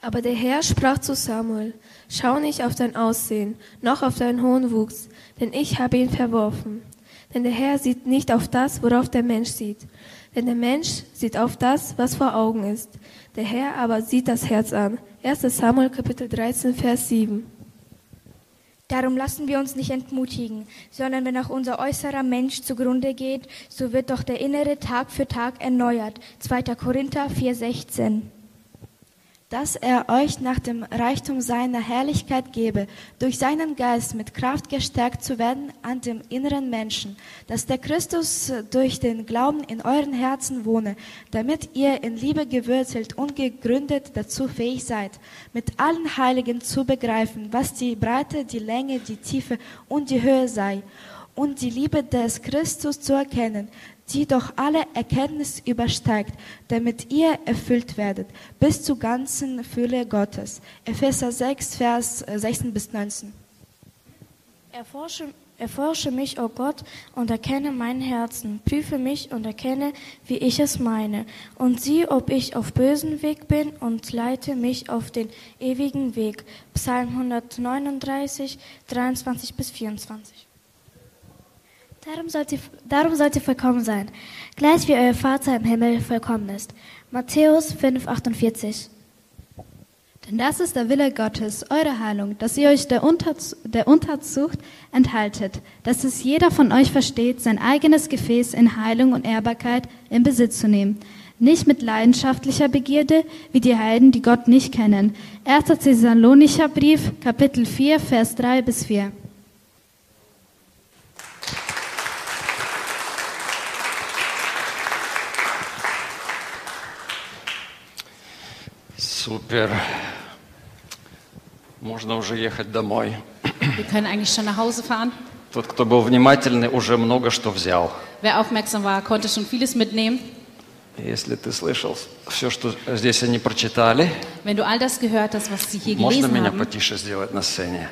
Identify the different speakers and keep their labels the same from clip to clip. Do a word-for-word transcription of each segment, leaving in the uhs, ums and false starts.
Speaker 1: Aber der Herr sprach zu Samuel, schau nicht auf dein Aussehen, noch auf deinen hohen Wuchs, denn ich habe ihn verworfen. Denn der Herr sieht nicht auf das, worauf der Mensch sieht. Denn der Mensch sieht auf das, was vor Augen ist. Der Herr aber sieht das Herz an. erster Samuel Kapitel dreizehn, Vers sieben.
Speaker 2: Darum lassen wir uns nicht entmutigen, sondern wenn auch unser äußerer Mensch zugrunde geht, so wird doch der innere Tag für Tag erneuert. zweiter Korinther vier, sechzehn.
Speaker 3: Dass er euch nach dem Reichtum seiner Herrlichkeit gebe, durch seinen Geist mit Kraft gestärkt zu werden an dem inneren Menschen, dass der Christus durch den Glauben in euren Herzen wohne, damit ihr in Liebe gewurzelt und gegründet dazu fähig seid, mit allen Heiligen zu begreifen, was die Breite, die Länge, die Tiefe und die Höhe sei, und die Liebe des Christus zu erkennen, die doch alle Erkenntnis übersteigt, damit ihr erfüllt werdet, bis zur ganzen Fülle Gottes. Epheser sechs, Vers sechzehn bis neunzehn.
Speaker 2: Erforsche, erforsche mich, o Gott, und erkenne mein Herzen. Prüfe mich und erkenne, wie ich es meine. Und sieh, ob ich auf bösen Weg bin, und leite mich auf den ewigen Weg. Psalm hundertneununddreißig, dreiundzwanzig bis vierundzwanzig.
Speaker 4: Darum sollt ihr, darum sollt ihr vollkommen sein, gleich wie euer Vater im Himmel vollkommen ist. Matthäus fünf, achtundvierzig.
Speaker 5: Denn das ist der Wille Gottes, eure Heilung, dass ihr euch der, Unterz- der Untatzucht enthaltet, dass es jeder von euch versteht, sein eigenes Gefäß in Heilung und Ehrbarkeit in Besitz zu nehmen. Nicht mit leidenschaftlicher Begierde, wie die Heiden, die Gott nicht kennen. erster Thessalonicher Brief, Kapitel vier, Vers drei bis vier.
Speaker 6: Супер. Можно уже ехать домой.
Speaker 7: Wir können eigentlich schon nach Hause fahren.
Speaker 6: Тот, кто был внимательный, уже много что взял.
Speaker 7: Wer aufmerksam war, konnte schon vieles mitnehmen.
Speaker 6: Если ты слышал все, что здесь они прочитали,
Speaker 7: Wenn du all das gehört hast, was sie hier
Speaker 6: можно
Speaker 7: gelesen
Speaker 6: меня
Speaker 7: haben,
Speaker 6: потише сделать на сцене?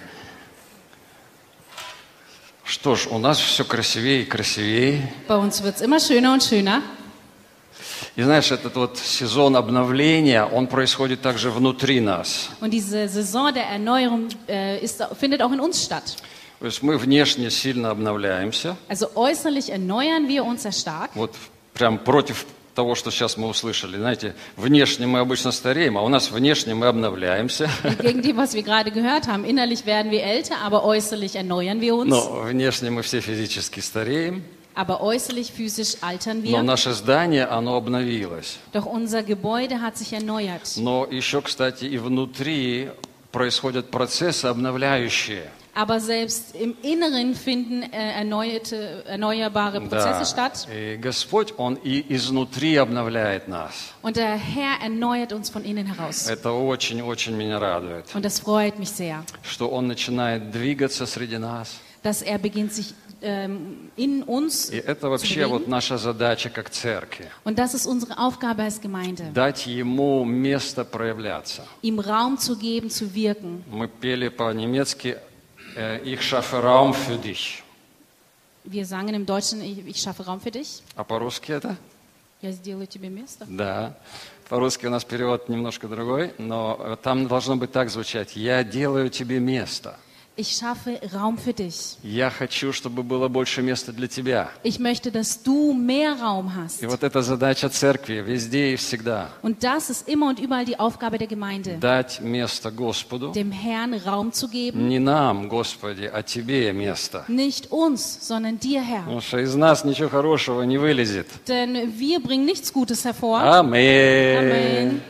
Speaker 6: Что ж, у нас все красивее и красивее.
Speaker 7: bei uns wird es immer schöner und schöner.
Speaker 6: И знаешь, этот вот сезон обновления, он происходит также внутри нас.
Speaker 7: Und diese Saison der Erneuerung äh, ist, findet auch in uns statt.
Speaker 6: То есть мы внешне сильно обновляемся.
Speaker 7: Also äußerlich erneuern wir uns sehr stark.
Speaker 6: Вот прям против того, что сейчас мы услышали. Знаете, внешне мы обычно стареем, а у нас внешне мы обновляемся.
Speaker 7: Gegen dem, was wir gerade gehört haben. Innerlich werden wir älter, aber äußerlich erneuern wir uns.
Speaker 6: Но внешне мы все физически стареем.
Speaker 7: Aber äußerlich, physisch altern
Speaker 6: Но
Speaker 7: wir.
Speaker 6: наше здание, оно обновилось.
Speaker 7: Doch unser Gebäude hat sich erneuert.
Speaker 6: Но еще, кстати, и внутри происходят процессы обновляющие.
Speaker 7: Aber selbst im Inneren finden äh, erneuerte, erneuerbare Prozesse
Speaker 6: Да.
Speaker 7: statt.
Speaker 6: И Господь, Он и изнутри обновляет нас.
Speaker 7: Und der Herr erneuert uns von innen heraus.
Speaker 6: Это очень-очень меня радует.
Speaker 7: Und das freut mich sehr,
Speaker 6: Что Он начинает двигаться среди нас.
Speaker 7: dass er beginnt, sich ähm, in uns
Speaker 6: И это
Speaker 7: zu
Speaker 6: вообще вот
Speaker 7: bewegen.
Speaker 6: наша задача как церкви.
Speaker 7: Und das ist unsere Aufgabe als Gemeinde,
Speaker 6: Дать Ему место проявляться.
Speaker 7: ihm Raum zu geben, zu wirken.
Speaker 6: Мы пели по-немецки «Ich schaffe Raum für dich».
Speaker 7: Wir sangen im Deutschen, ich, ich schaffe Raum für dich.
Speaker 6: А по-русски это?
Speaker 7: Я сделаю тебе место.
Speaker 6: Да. По-русски у нас перевод немножко другой, но там должно быть так звучать: «Я делаю тебе место».
Speaker 7: Ich schaffe Raum für dich.
Speaker 6: Я хочу, чтобы было больше места для тебя.
Speaker 7: Ich möchte, dass du mehr Raum hast.
Speaker 6: И вот эта задача церкви везде и всегда.
Speaker 7: Und das ist immer und überall die Aufgabe der Gemeinde,
Speaker 6: Дать место Господу.
Speaker 7: dem Herrn Raum zu geben.
Speaker 6: Не нам, Господи, а тебе место.
Speaker 7: Nicht uns, sondern dir, Herr.
Speaker 6: Потому что из нас ничего хорошего не вылезет.
Speaker 7: Denn wir bringen nichts Gutes hervor.
Speaker 6: Аминь.
Speaker 7: Amen.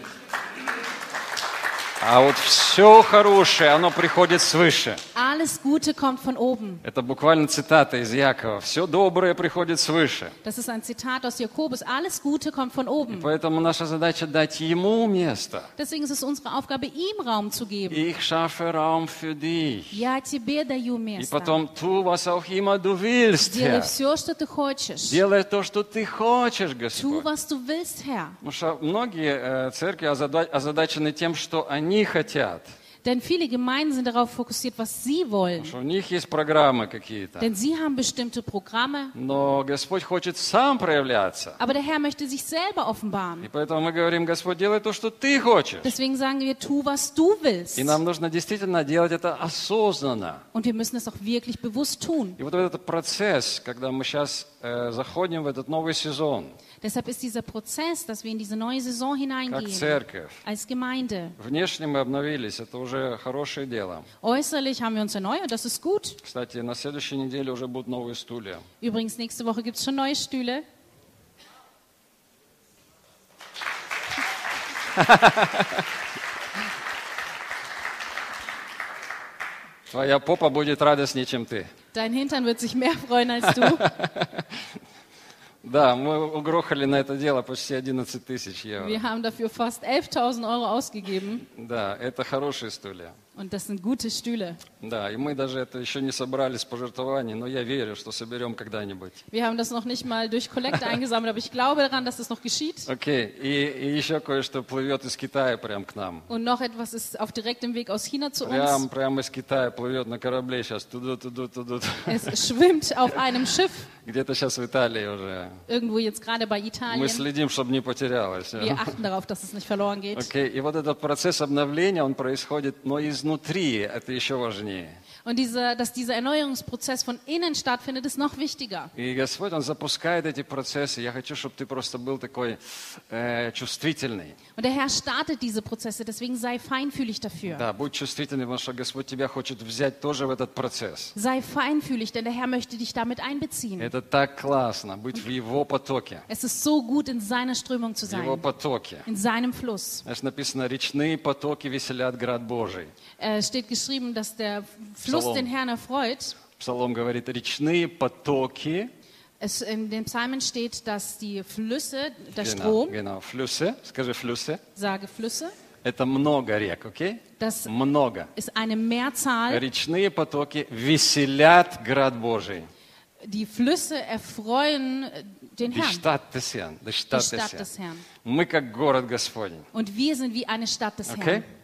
Speaker 6: А вот все хорошее, оно приходит свыше.
Speaker 7: Alles Gute kommt von oben.
Speaker 6: Это буквально цитата из Якова. Все доброе приходит свыше.
Speaker 7: Das ist ein Zitat aus Jakobus. Alles Gute kommt von oben.
Speaker 6: Поэтому наша задача дать ему место.
Speaker 7: Deswegen ist es unsere Aufgabe, ihm Raum zu geben.
Speaker 6: Ich schaffe Raum für dich.
Speaker 7: Я тебе даю
Speaker 6: И
Speaker 7: место.
Speaker 6: потом tu, was auch immer du willst,
Speaker 7: Делай
Speaker 6: Herr.
Speaker 7: все, что ты хочешь.
Speaker 6: Делай то, что ты хочешь,
Speaker 7: Tu,
Speaker 6: Господь.
Speaker 7: was du willst, Herr.
Speaker 6: Потому что многие э, церкви озада- озадачены тем, что они хотят.
Speaker 7: Denn viele Gemeinden sind darauf fokussiert, was sie wollen.
Speaker 6: Потому что у них есть программы какие-то.
Speaker 7: Denn sie haben bestimmte Programme.
Speaker 6: Но Господь хочет сам проявляться.
Speaker 7: Aber der Herr möchte sich selber
Speaker 6: И
Speaker 7: offenbaren.
Speaker 6: поэтому мы говорим, Господь, делай то, что Ты хочешь.
Speaker 7: Deswegen sagen wir, tu, was du willst.
Speaker 6: И нам нужно действительно делать это осознанно.
Speaker 7: Und wir müssen es auch wirklich bewusst tun.
Speaker 6: И вот этот процесс, когда мы сейчас äh, заходим в этот новый сезон,
Speaker 7: Deshalb ist dieser Prozess, dass wir in diese neue Saison
Speaker 6: как
Speaker 7: hineingehen,
Speaker 6: церковь,
Speaker 7: als Gemeinde.
Speaker 6: внешне мы обновились, это уже хорошее дело.
Speaker 7: Äußerlich haben wir uns erneuert, das ist gut.
Speaker 6: Кстати, на следующей неделе уже будут новые стулья.
Speaker 7: Übrigens, nächste Woche gibt es schon neue Stühle.
Speaker 6: Твоя попа будет радостнее, чем ты.
Speaker 7: Dein Hintern wird sich mehr freuen als du.
Speaker 6: Да, мы угрохали на это дело почти одиннадцать тысяч евро.
Speaker 7: Wir haben dafür fast elftausend Euro ausgegeben.
Speaker 6: Да, это хорошие стулья.
Speaker 7: Und das sind gute Stühle.
Speaker 6: Да, и мы даже это еще не собрали с пожертвований, но я верю, что соберем когда-нибудь.
Speaker 7: Wir haben das noch nicht mal durch Kollekte eingesammelt, aber ich glaube daran, dass das noch geschieht.
Speaker 6: Окей, и, и еще кое-что плывет из Китая прям к нам.
Speaker 7: Und noch etwas ist auf direktem Weg aus China zu
Speaker 6: Прям,
Speaker 7: uns.
Speaker 6: прям из Китая плывет на корабле сейчас. Туду-туду-туду.
Speaker 7: Es schwimmt auf einem Schiff,
Speaker 6: Где-то сейчас в Италии уже.
Speaker 7: irgendwo jetzt gerade bei
Speaker 6: Мы
Speaker 7: Italien.
Speaker 6: следим, чтобы не потерялось.
Speaker 7: Wir achten darauf, dass es nicht verloren geht.
Speaker 6: Окей, и вот этот процесс обновления, он происходит, но изнутри, это еще важнее.
Speaker 7: Und dieser, dass dieser Erneuerungsprozess von innen stattfindet, ist noch wichtiger.
Speaker 6: И Господь, Он запускает эти процессы. Я хочу, чтобы ты просто был такой э, чувствительный.
Speaker 7: Und der Herr startet diese Prozesse, deswegen sei feinfühlig dafür.
Speaker 6: Да, будь чувствительный, потому что Господь тебя хочет взять тоже в этот процесс.
Speaker 7: Sei feinfühlig, denn der Herr möchte dich damit einbeziehen.
Speaker 6: Это так классно, быть в Его потоке.
Speaker 7: Es ist so gut, in seiner Strömung zu
Speaker 6: В Его
Speaker 7: sein,
Speaker 6: потоке.
Speaker 7: in seinem Fluss.
Speaker 6: Знаешь, написано, речные потоки веселят град Божий.
Speaker 7: Es steht geschrieben, dass der Fluss
Speaker 6: Psalm.
Speaker 7: den Herrn erfreut.
Speaker 6: Псалом говорит, речные потоки,
Speaker 7: Es, in den Psalmen steht, dass die Flüsse, der
Speaker 6: genau,
Speaker 7: Strom,
Speaker 6: genau, флюсы, скажи флюсы,
Speaker 7: sage Flüsse,
Speaker 6: это много рек, окей?
Speaker 7: das
Speaker 6: Много.
Speaker 7: ist eine Mehrzahl.
Speaker 6: Речные потоки веселят град Божий.
Speaker 7: Die Flüsse erfreuen den
Speaker 6: Die
Speaker 7: Herrn,
Speaker 6: Stadt des Herrn. Die
Speaker 7: die
Speaker 6: Stadt
Speaker 7: Stadt
Speaker 6: des
Speaker 7: des
Speaker 6: Herrn.
Speaker 7: Herrn.
Speaker 6: Мы как город Господень.
Speaker 7: Und wir sind wie eine Stadt des
Speaker 6: Окей?
Speaker 7: Herrn.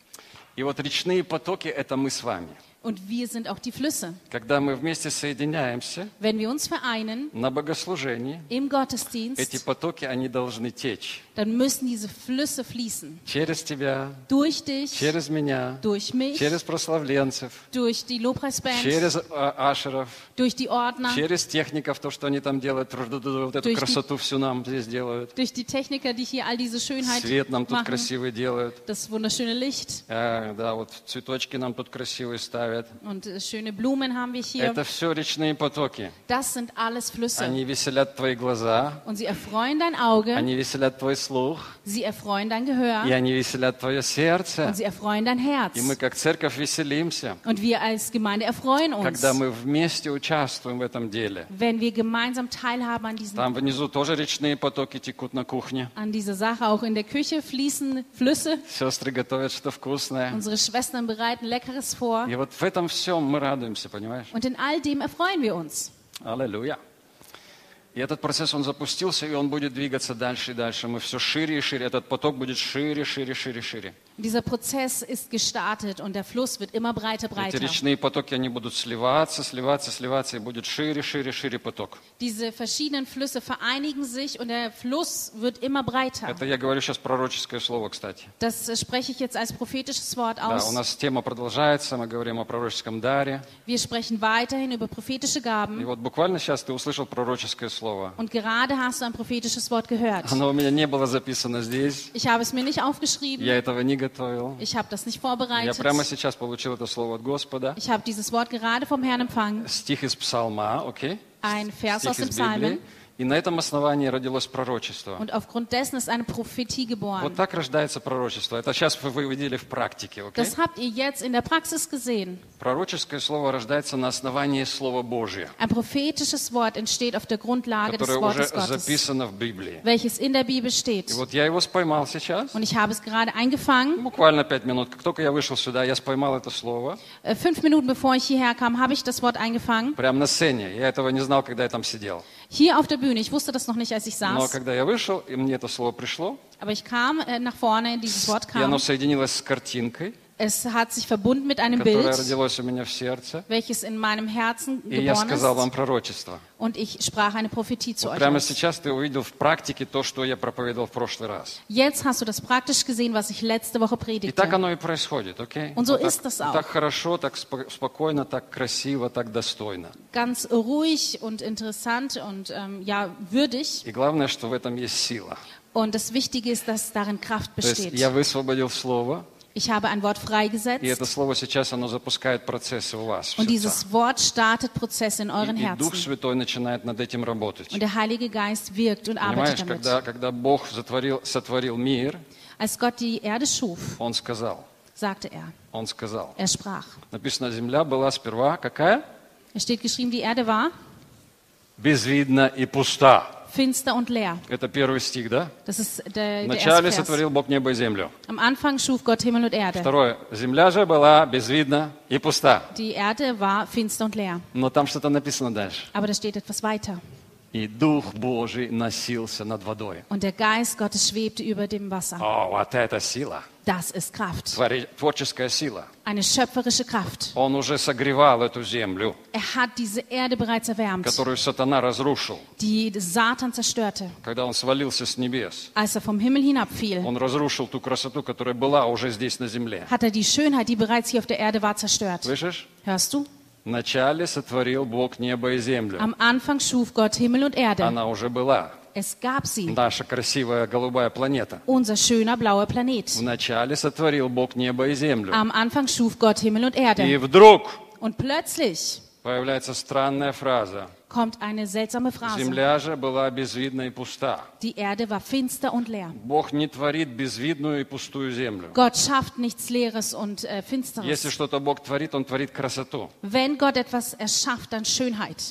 Speaker 6: И вот речные потоки – это мы с вами.
Speaker 7: Und wir sind auch die Flüsse.
Speaker 6: Когда мы вместе соединяемся
Speaker 7: Wenn wir uns vereinen
Speaker 6: на богослужении,
Speaker 7: im
Speaker 6: эти
Speaker 7: Gottesdienst,
Speaker 6: потоки, они должны течь.
Speaker 7: dann müssen diese Flüsse fließen.
Speaker 6: Через тебя,
Speaker 7: Durch dich,
Speaker 6: через меня,
Speaker 7: durch mich,
Speaker 6: через прославленцев,
Speaker 7: durch die Lobpreisband,
Speaker 6: через а, ашеров,
Speaker 7: durch die Ordner,
Speaker 6: через техников, то, что они там делают, тру-ду-ду-ду, вот эту
Speaker 7: Durch die-
Speaker 6: красоту всю нам здесь делают.
Speaker 7: durch die Techniker, die hier all diese Schönheit
Speaker 6: Свет нам тут
Speaker 7: machen,
Speaker 6: красивый делают.
Speaker 7: das wunderschöne Licht
Speaker 6: А, да, вот цветочки нам тут красивые ставят.
Speaker 7: und äh, schöne Blumen haben wir hier.
Speaker 6: Это все речные потоки.
Speaker 7: Das sind alles Flüsse.
Speaker 6: Они веселят твои глаза,
Speaker 7: Und sie erfreuen dein Auge,
Speaker 6: они веселят твой слух,
Speaker 7: sie erfreuen dein Gehör
Speaker 6: и они веселят твое сердце.
Speaker 7: und sie erfreuen dein Herz.
Speaker 6: И мы как церковь веселимся,
Speaker 7: Und wir als Gemeinde erfreuen uns,
Speaker 6: когда мы вместе участвуем в этом деле.
Speaker 7: wenn wir gemeinsam teilhaben an, diesen,
Speaker 6: Там внизу тоже речные потоки текут на кухне.
Speaker 7: an dieser Sache. Auch in der Küche fließen Flüsse.
Speaker 6: Сестры готовят что вкусное.
Speaker 7: Unsere Schwestern bereiten Leckeres vor.
Speaker 6: И вот в этом всем мы радуемся, понимаешь?
Speaker 7: Und in all dem erfreuen wir uns.
Speaker 6: Аллилуйя. И этот процесс, он запустился, и он будет двигаться дальше и дальше. Мы все шире и шире. Этот поток будет шире, шире, шире, шире.
Speaker 7: Dieser Prozess ist gestartet und der Fluss wird immer breiter,
Speaker 6: Эти
Speaker 7: breiter.
Speaker 6: речные потоки, они будут сливаться, сливаться, сливаться, и будет шире, шире, шире поток.
Speaker 7: Diese verschiedenen Flüsse vereinigen sich und der Fluss wird immer breiter.
Speaker 6: Это я говорю сейчас пророческое слово, кстати.
Speaker 7: Das äh, spreche ich jetzt als prophetisches Wort
Speaker 6: Да, у
Speaker 7: aus.
Speaker 6: нас тема продолжается, мы говорим о пророческом даре.
Speaker 7: Wir sprechen weiterhin über prophetische
Speaker 6: И
Speaker 7: Gaben.
Speaker 6: вот буквально сейчас ты услышал пророческое слово.
Speaker 7: Und gerade hast du ein prophetisches Wort gehört.
Speaker 6: Оно у меня не было записано здесь.
Speaker 7: Ich habe es mir nicht aufgeschrieben.
Speaker 6: Я этого не готовил.
Speaker 7: Ich habe das nicht
Speaker 6: Я
Speaker 7: vorbereitet.
Speaker 6: прямо сейчас получил это слово от Господа.
Speaker 7: Ich habe dieses Wort gerade vom Herrn empfangen.
Speaker 6: Стих из Псалма, окей?
Speaker 7: Ein Vers aus
Speaker 6: Стих
Speaker 7: dem
Speaker 6: из
Speaker 7: Psalmen.
Speaker 6: Библии. И на этом основании родилось пророчество.
Speaker 7: Und aufgrund dessen ist eine Prophetie
Speaker 6: Вот
Speaker 7: geboren.
Speaker 6: так рождается пророчество. Это сейчас вы увидели в практике, окей?
Speaker 7: Das habt ihr jetzt in der Praxis gesehen.
Speaker 6: Пророческое слово рождается на основании Слова Божия,
Speaker 7: Ein prophetisches Wort entsteht auf der Grundlage des
Speaker 6: которое уже
Speaker 7: Wortes Gottes,
Speaker 6: записано в Библии.
Speaker 7: welches in der Bibel steht.
Speaker 6: И вот я его споймал сейчас.
Speaker 7: Und ich habe es gerade eingefangen.
Speaker 6: Буквально пять минут. Как только я вышел сюда, я споймал это слово.
Speaker 7: Äh, Fünf Minuten bevor ich hierher kam, habe ich das Wort eingefangen.
Speaker 6: Прямо на сцене. Я этого не знал, когда я там сидел.
Speaker 7: Hier auf der Bühne. Ich wusste das noch nicht, als ich
Speaker 6: Но
Speaker 7: saß.
Speaker 6: когда я вышел, и мне это слово пришло,
Speaker 7: Aber ich kam äh, nach vorne, dieses Wort
Speaker 6: и оно
Speaker 7: kam.
Speaker 6: соединилось с картинкой,
Speaker 7: Es hat sich verbunden mit einem
Speaker 6: которое
Speaker 7: Bild,
Speaker 6: родилось у меня в сердце.
Speaker 7: welches in meinem Herzen
Speaker 6: И я
Speaker 7: geboren
Speaker 6: сказал вам
Speaker 7: ist.
Speaker 6: пророчество.
Speaker 7: Und ich sprach eine Prophetie zu
Speaker 6: Вот
Speaker 7: euch
Speaker 6: прямо
Speaker 7: aus.
Speaker 6: сейчас ты увидел в практике то, что я проповедовал в прошлый раз.
Speaker 7: Jetzt hast du das praktisch gesehen, was ich letzte Woche
Speaker 6: И так
Speaker 7: predigte.
Speaker 6: оно и происходит, окей?
Speaker 7: Und so
Speaker 6: Вот
Speaker 7: ist
Speaker 6: так,
Speaker 7: das auch.
Speaker 6: так хорошо, так спо- спокойно, так красиво, так достойно.
Speaker 7: Ganz ruhig und interessant und ähm, ja, würdig.
Speaker 6: И главное, что в этом есть сила.
Speaker 7: Und das Wichtige ist, dass darin Kraft
Speaker 6: То есть
Speaker 7: besteht.
Speaker 6: я высвободил слово,
Speaker 7: Ich habe ein Wort
Speaker 6: и это
Speaker 7: freigesetzt
Speaker 6: слово сейчас, оно запускает процессы у вас. в
Speaker 7: und
Speaker 6: сердцах.
Speaker 7: dieses Wort startet Prozesse in euren
Speaker 6: И, и Дух
Speaker 7: Herzen.
Speaker 6: Святой начинает над этим работать.
Speaker 7: Und der Heilige Geist wirkt und
Speaker 6: Понимаешь,
Speaker 7: arbeitet damit.
Speaker 6: когда, когда Бог затворил, сотворил мир,
Speaker 7: Als Gott die Erde schuf,
Speaker 6: Он сказал,
Speaker 7: sagte er,
Speaker 6: Он сказал.
Speaker 7: er sprach.
Speaker 6: Написано, земля была сперва какая?
Speaker 7: Es steht geschrieben, die Erde war
Speaker 6: Безвидна и пуста.
Speaker 7: finster und leer.
Speaker 6: Это первый стих, да?
Speaker 7: Das ist der, der
Speaker 6: Вначале
Speaker 7: erste Vers.
Speaker 6: сотворил Бог небо и землю.
Speaker 7: Am Anfang schuf Gott Himmel und Erde.
Speaker 6: Второе. Земля же была безвидна и пуста.
Speaker 7: Die Erde war finster und leer.
Speaker 6: Но там что-то написано дальше.
Speaker 7: Aber da steht etwas weiter.
Speaker 6: И Дух Божий носился над водой.
Speaker 7: Und der Geist Gottes schwebte über dem Wasser.
Speaker 6: О, вот это сила.
Speaker 7: Das ist Kraft.
Speaker 6: Твори- Творческая сила.
Speaker 7: Eine schöpferische Kraft.
Speaker 6: Он уже согревал эту землю,
Speaker 7: Er hat diese Erde bereits erwärmt,
Speaker 6: которую сатана разрушил.
Speaker 7: die Satan zerstörte.
Speaker 6: Когда он свалился с небес,
Speaker 7: Als er vom Himmel hinabfiel,
Speaker 6: он разрушил ту красоту, которая была уже здесь на земле.
Speaker 7: hat er die Schönheit, die bereits hier auf der Erde war, zerstört.
Speaker 6: Слышишь?
Speaker 7: Hörst du?
Speaker 6: Вначале сотворил Бог небо и землю.
Speaker 7: Am Anfang schuf Gott Himmel und Erde.
Speaker 6: Она уже была.
Speaker 7: Es gab sie.
Speaker 6: Наша красивая голубая планета.
Speaker 7: Unser schöner blauer Planet.
Speaker 6: Вначале сотворил Бог небо и землю.
Speaker 7: Am Anfang schuf Gott Himmel und
Speaker 6: И
Speaker 7: Erde.
Speaker 6: вдруг
Speaker 7: Und plötzlich
Speaker 6: появляется странная фраза.
Speaker 7: kommt eine seltsame Phrase.
Speaker 6: Земля же была безвидна и пуста.
Speaker 7: Die Erde war finster und leer.
Speaker 6: Бог не творит безвидную и пустую землю.
Speaker 7: Gott schafft nichts Leeres und äh,
Speaker 6: Если
Speaker 7: Finsteres.
Speaker 6: что-то Бог творит, Он творит красоту.
Speaker 7: Wenn Gott etwas erschafft, dann Schönheit.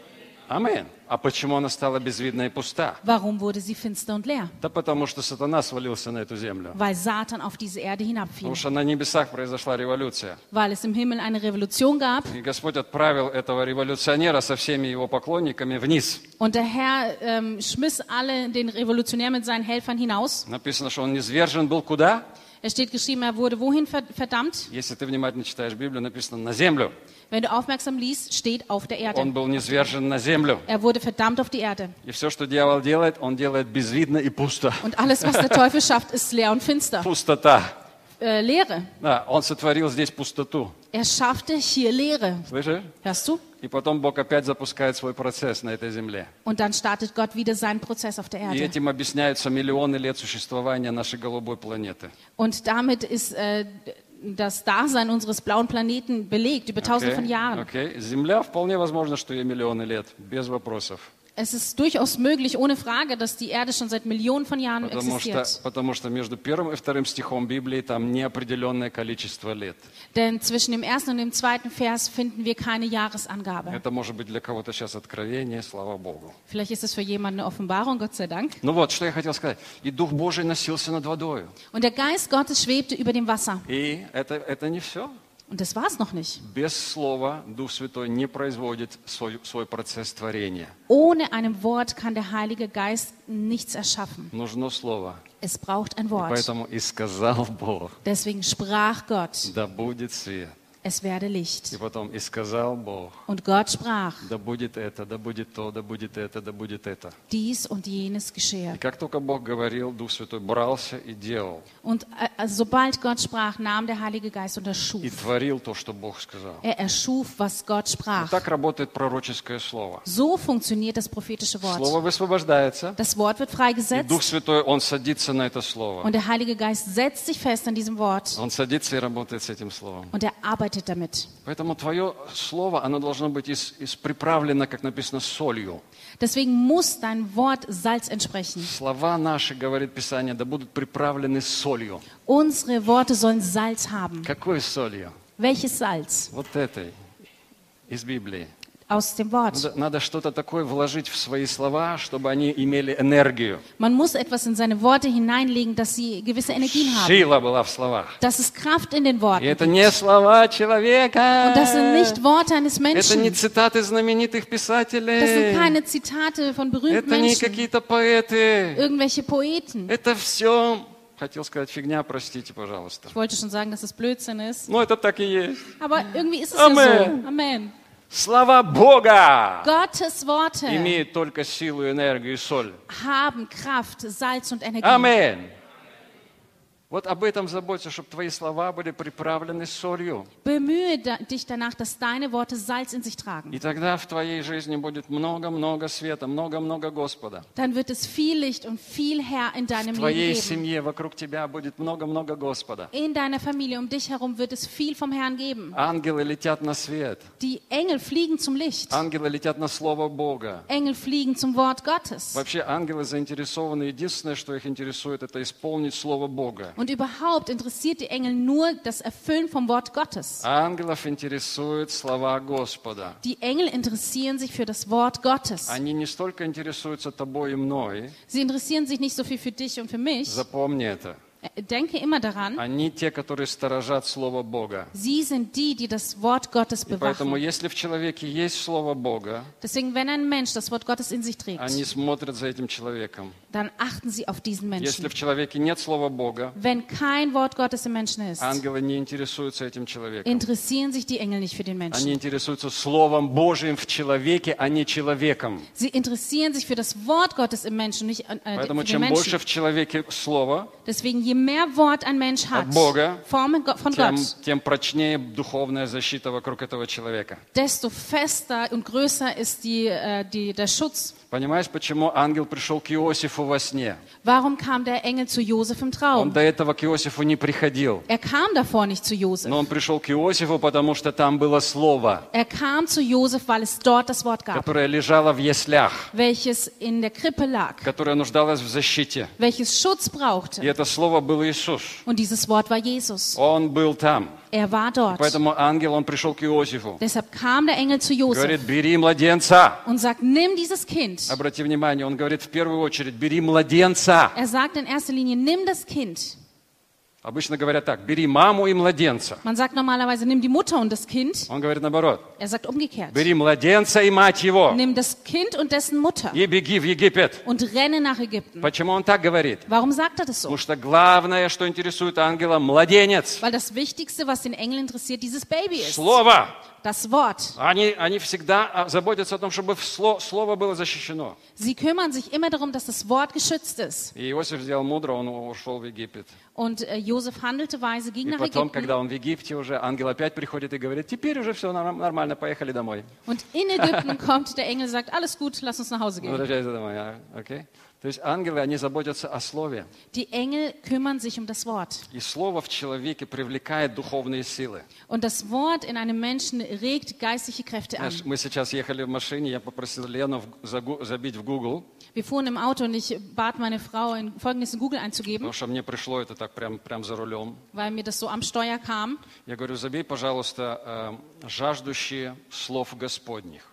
Speaker 6: Аминь. А почему она стала безвидна и пуста?
Speaker 7: Warum wurde sie finster und leer?
Speaker 6: Да потому что сатана свалился на эту землю.
Speaker 7: Weil Satan auf diese Erde hinabfiel.
Speaker 6: Потому что на небесах произошла революция.
Speaker 7: Weil es im Himmel eine Revolution gab.
Speaker 6: И Господь отправил этого революционера со всеми его поклонниками вниз.
Speaker 7: Und der Herr ähm, schmiss alle den Revolutionär mit seinen Helfern hinaus.
Speaker 6: Написано, что он низвержен был куда?
Speaker 7: Es steht geschrieben, er wurde wohin ver- verdammt?
Speaker 6: Если ты внимательно читаешь Библию, написано на землю.
Speaker 7: Wenn du aufmerksam liest, steht auf der
Speaker 6: Он
Speaker 7: Erde.
Speaker 6: был низвержен на землю.
Speaker 7: Er wurde verdammt auf die Erde.
Speaker 6: И все, что дьявол делает, он делает безвидно и пусто.
Speaker 7: Und alles, was der Teufel schafft, ist leer und finster.
Speaker 6: Пустота.
Speaker 7: Äh, Leere.
Speaker 6: Да, он сотворил здесь пустоту.
Speaker 7: Er schaffte hier Leere.
Speaker 6: Слышишь?
Speaker 7: Hörst du?
Speaker 6: И потом Бог опять запускает свой процесс на этой земле.
Speaker 7: Und dann startet Gott wieder seinen Prozess auf der
Speaker 6: И
Speaker 7: Erde.
Speaker 6: этим объясняются миллионы лет существования нашей голубой планеты.
Speaker 7: Und damit ist äh, das Dasein unseres blauen Planeten belegt über tausende von Jahren.
Speaker 6: Окей. Земля вполне возможно, что ей миллионы лет, без вопросов.
Speaker 7: Es ist durchaus möglich, ohne Frage, dass die Erde schon seit Millionen von Jahren
Speaker 6: Потому что,
Speaker 7: existiert.
Speaker 6: потому что между первым и вторым стихом Библии там неопределенное количество лет.
Speaker 7: Denn zwischen dem ersten und dem zweiten Vers finden wir keine Jahresangabe.
Speaker 6: Это может быть для кого-то сейчас откровение, слава Богу.
Speaker 7: Vielleicht ist es für jemanden eine Offenbarung, Gott sei Dank.
Speaker 6: Ну вот, что я хотел сказать. И Дух Божий носился над водою.
Speaker 7: Und der Geist Gottes schwebte über dem Wasser.
Speaker 6: И это, это не все.
Speaker 7: Und das war es noch nicht.
Speaker 6: Без слова Дух Святой не производит свой, свой процесс творения.
Speaker 7: Ohne einem Wort kann der Heilige Geist nichts erschaffen.
Speaker 6: Нужно слово.
Speaker 7: Es braucht ein
Speaker 6: И
Speaker 7: Wort.
Speaker 6: поэтому и сказал Бог,
Speaker 7: Deswegen sprach Gott,
Speaker 6: да будет свет.
Speaker 7: es werde Licht.
Speaker 6: И потом и сказал Бог,
Speaker 7: Und Gott sprach,
Speaker 6: да будет это, да будет то, да будет это, да будет это.
Speaker 7: dies und jenes geschehe.
Speaker 6: И как только Бог говорил, Дух Святой брался и делал.
Speaker 7: Und äh, also sobald Gott sprach, nahm der Heilige Geist und
Speaker 6: И
Speaker 7: erschuf.
Speaker 6: творил то, что Бог сказал.
Speaker 7: Er erschuf, was Gott
Speaker 6: Вот
Speaker 7: sprach.
Speaker 6: так работает пророческое слово.
Speaker 7: So funktioniert das prophetische Wort.
Speaker 6: Слово высвобождается,
Speaker 7: Das Wort wird
Speaker 6: и
Speaker 7: freigesetzt
Speaker 6: Дух Святой, Он садится на это слово.
Speaker 7: und der Heilige Geist setzt sich fest an diesem Wort
Speaker 6: Он садится и работает с этим словом.
Speaker 7: und er arbeitet damit.
Speaker 6: Поэтому твое слово, оно должно быть из, из приправлено, как написано, солью.
Speaker 7: Deswegen muss dein Wort Salz entsprechen.
Speaker 6: Слова наши, говорит Писание, да будут приправлены солью.
Speaker 7: Unsere Worte sollen Salz haben.
Speaker 6: Какой солью?
Speaker 7: Welches Salz?
Speaker 6: Вот этой, из Библии.
Speaker 7: Aus dem Wort.
Speaker 6: Надо, надо что-то такое вложить в свои слова, чтобы они имели энергию.
Speaker 7: Man muss etwas in seine Worte hineinlegen, dass sie gewisse Energien haben.
Speaker 6: Сила была в словах.
Speaker 7: Dass es Kraft in den
Speaker 6: И
Speaker 7: Worten
Speaker 6: это
Speaker 7: gibt.
Speaker 6: не слова человека.
Speaker 7: Und das sind nicht Worte eines
Speaker 6: Это не
Speaker 7: Menschen.
Speaker 6: цитаты знаменитых
Speaker 7: Das sind
Speaker 6: писателей.
Speaker 7: keine Zitate von berühmten
Speaker 6: Это не
Speaker 7: Menschen.
Speaker 6: какие-то поэты.
Speaker 7: Irgendwelche Poeten.
Speaker 6: Это все хотел сказать фигня, простите, пожалуйста.
Speaker 7: Ich wollte schon sagen, dass es Blödsinn ist.
Speaker 6: Но это так и есть.
Speaker 7: Aber irgendwie ist es ja
Speaker 6: Amen.
Speaker 7: so. Amen.
Speaker 6: Слова Бога
Speaker 7: Gottes Worte
Speaker 6: имеют только силу, энергию и соль.
Speaker 7: haben Kraft, Salz und Energie.
Speaker 6: Аминь. Вот об этом заботься, чтобы твои слова были приправлены солью.
Speaker 7: Bemühe da, dich danach, dass deine Worte Salz in sich tragen.
Speaker 6: И тогда в твоей жизни будет много-много света, много-много Господа.
Speaker 7: Dann wird es viel Licht und viel Herr in
Speaker 6: В
Speaker 7: deinem
Speaker 6: твоей
Speaker 7: Leben geben.
Speaker 6: семье вокруг тебя будет много-много Господа.
Speaker 7: In deiner Familie um dich herum wird es viel vom Herrn geben.
Speaker 6: Ангелы летят на свет.
Speaker 7: Die Engel fliegen zum Licht.
Speaker 6: Ангелы летят на Слово Бога.
Speaker 7: Engel fliegen zum Wort Gottes.
Speaker 6: Вообще ангелы заинтересованы. Единственное, что их интересует, это исполнить Слово Бога.
Speaker 7: Und überhaupt interessiert die Engel nur das Erfüllen vom Wort Gottes.
Speaker 6: Ангелов интересуют слова Господа.
Speaker 7: Die Engel interessieren sich für das Wort Gottes.
Speaker 6: Они не столько интересуются тобой и мной.
Speaker 7: Sie interessieren sich nicht so viel für dich und für mich.
Speaker 6: Запомни это.
Speaker 7: Denke immer daran,
Speaker 6: Они те, которые сторожат Слово Бога.
Speaker 7: sie sind die, die das Wort Gottes
Speaker 6: И поэтому,
Speaker 7: bewachen.
Speaker 6: если в человеке есть Слово Бога,
Speaker 7: Deswegen, wenn ein Mensch das Wort Gottes in sich trägt,
Speaker 6: они смотрят за этим человеком.
Speaker 7: dann achten sie auf diesen
Speaker 6: Если
Speaker 7: Menschen.
Speaker 6: в человеке нет Слова Бога,
Speaker 7: Wenn kein Wort Gottes im Menschen ist,
Speaker 6: ангелы не интересуются этим человеком.
Speaker 7: interessieren sich die Engel nicht für den
Speaker 6: Они
Speaker 7: Menschen.
Speaker 6: интересуются Словом Божьим в человеке, а не человеком.
Speaker 7: Sie interessieren sich für das Wort Gottes im Menschen, nicht äh,
Speaker 6: Поэтому
Speaker 7: für den
Speaker 6: чем больше
Speaker 7: Menschen.
Speaker 6: в человеке Слова,
Speaker 7: Deswegen, je mehr Wort ein Mensch hat,
Speaker 6: От Бога,
Speaker 7: von von
Speaker 6: тем,
Speaker 7: Gott,
Speaker 6: тем прочнее духовная защита вокруг этого человека.
Speaker 7: desto fester und größer ist die, äh, die, der Schutz.
Speaker 6: Понимаешь, почему ангел пришел к Иосифу во сне?
Speaker 7: Warum kam der Engel zu Josef im
Speaker 6: Он
Speaker 7: Traum?
Speaker 6: до этого к Иосифу не приходил.
Speaker 7: Er kam davor nicht zu Josef.
Speaker 6: Но он пришел к Иосифу, потому что там было слово,
Speaker 7: Er kam zu Josef, weil es dort das Wort gab,
Speaker 6: которое лежало в яслях,
Speaker 7: welches in der Krippe lag,
Speaker 6: которое нуждалось в защите.
Speaker 7: welches Schutz
Speaker 6: И
Speaker 7: brauchte.
Speaker 6: это слово был Иисус.
Speaker 7: Und dieses Wort war Jesus.
Speaker 6: Он был там.
Speaker 7: Er war dort.
Speaker 6: Поэтому ангел, он пришел к Иосифу.
Speaker 7: Deshalb kam der Engel zu
Speaker 6: Говорит,
Speaker 7: Josef
Speaker 6: бери младенца.
Speaker 7: und sagt, nimm dieses Kind.
Speaker 6: Обрати внимание, он говорит в первую очередь, бери младенца.
Speaker 7: Er sagt in erster Linie, nimm das Kind.
Speaker 6: Обычно говорят так, бери маму и младенца.
Speaker 7: Man sagt normalerweise, nimm die Mutter und das Kind.
Speaker 6: Он говорит наоборот,
Speaker 7: Er sagt umgekehrt.
Speaker 6: бери младенца и мать его.
Speaker 7: Nimm das Kind und dessen Mutter
Speaker 6: И беги в Египет.
Speaker 7: und renne nach Ägypten.
Speaker 6: Почему он так говорит?
Speaker 7: Warum sagt er das so?
Speaker 6: Потому что главное, что интересует ангела, младенец.
Speaker 7: Weil das Wichtigste, was den Engel interessiert, dieses Baby ist.
Speaker 6: Слово.
Speaker 7: Das Wort.
Speaker 6: Они, они всегда заботятся о том, чтобы сло- слово было защищено.
Speaker 7: Sie kümmern sich immer darum, dass das Wort geschützt ist.
Speaker 6: И Иосиф сделал мудро, он ушел в Египет.
Speaker 7: Und äh, Josef handelte weise, ging
Speaker 6: И
Speaker 7: nach
Speaker 6: потом,
Speaker 7: Ägypten.
Speaker 6: когда он в Египте уже, ангел опять приходит и говорит, теперь уже все нормально, поехали домой.
Speaker 7: Und in Ägypten kommt der Engel, sagt, alles gut, lass uns nach Hause gehen.
Speaker 6: Возвращайся домой, а? Окей? То есть ангелы, они заботятся о слове.
Speaker 7: Die Engel kümmern sich um das Wort.
Speaker 6: И слово в человеке привлекает духовные силы.
Speaker 7: Und das Wort in einem Menschen regt geistliche Kräfte an.
Speaker 6: Знаешь, мы сейчас ехали в машине, я попросил Лену в- загу- забить в Google,
Speaker 7: Wir fuhren im Auto und ich bat meine Frau, in, Folgendes in Google einzugeben,
Speaker 6: потому что мне пришло это так прям, прям за рулем.
Speaker 7: weil mir das so am Steuer kam.
Speaker 6: Я говорю, забей, пожалуйста, э, жаждущие слов Господних.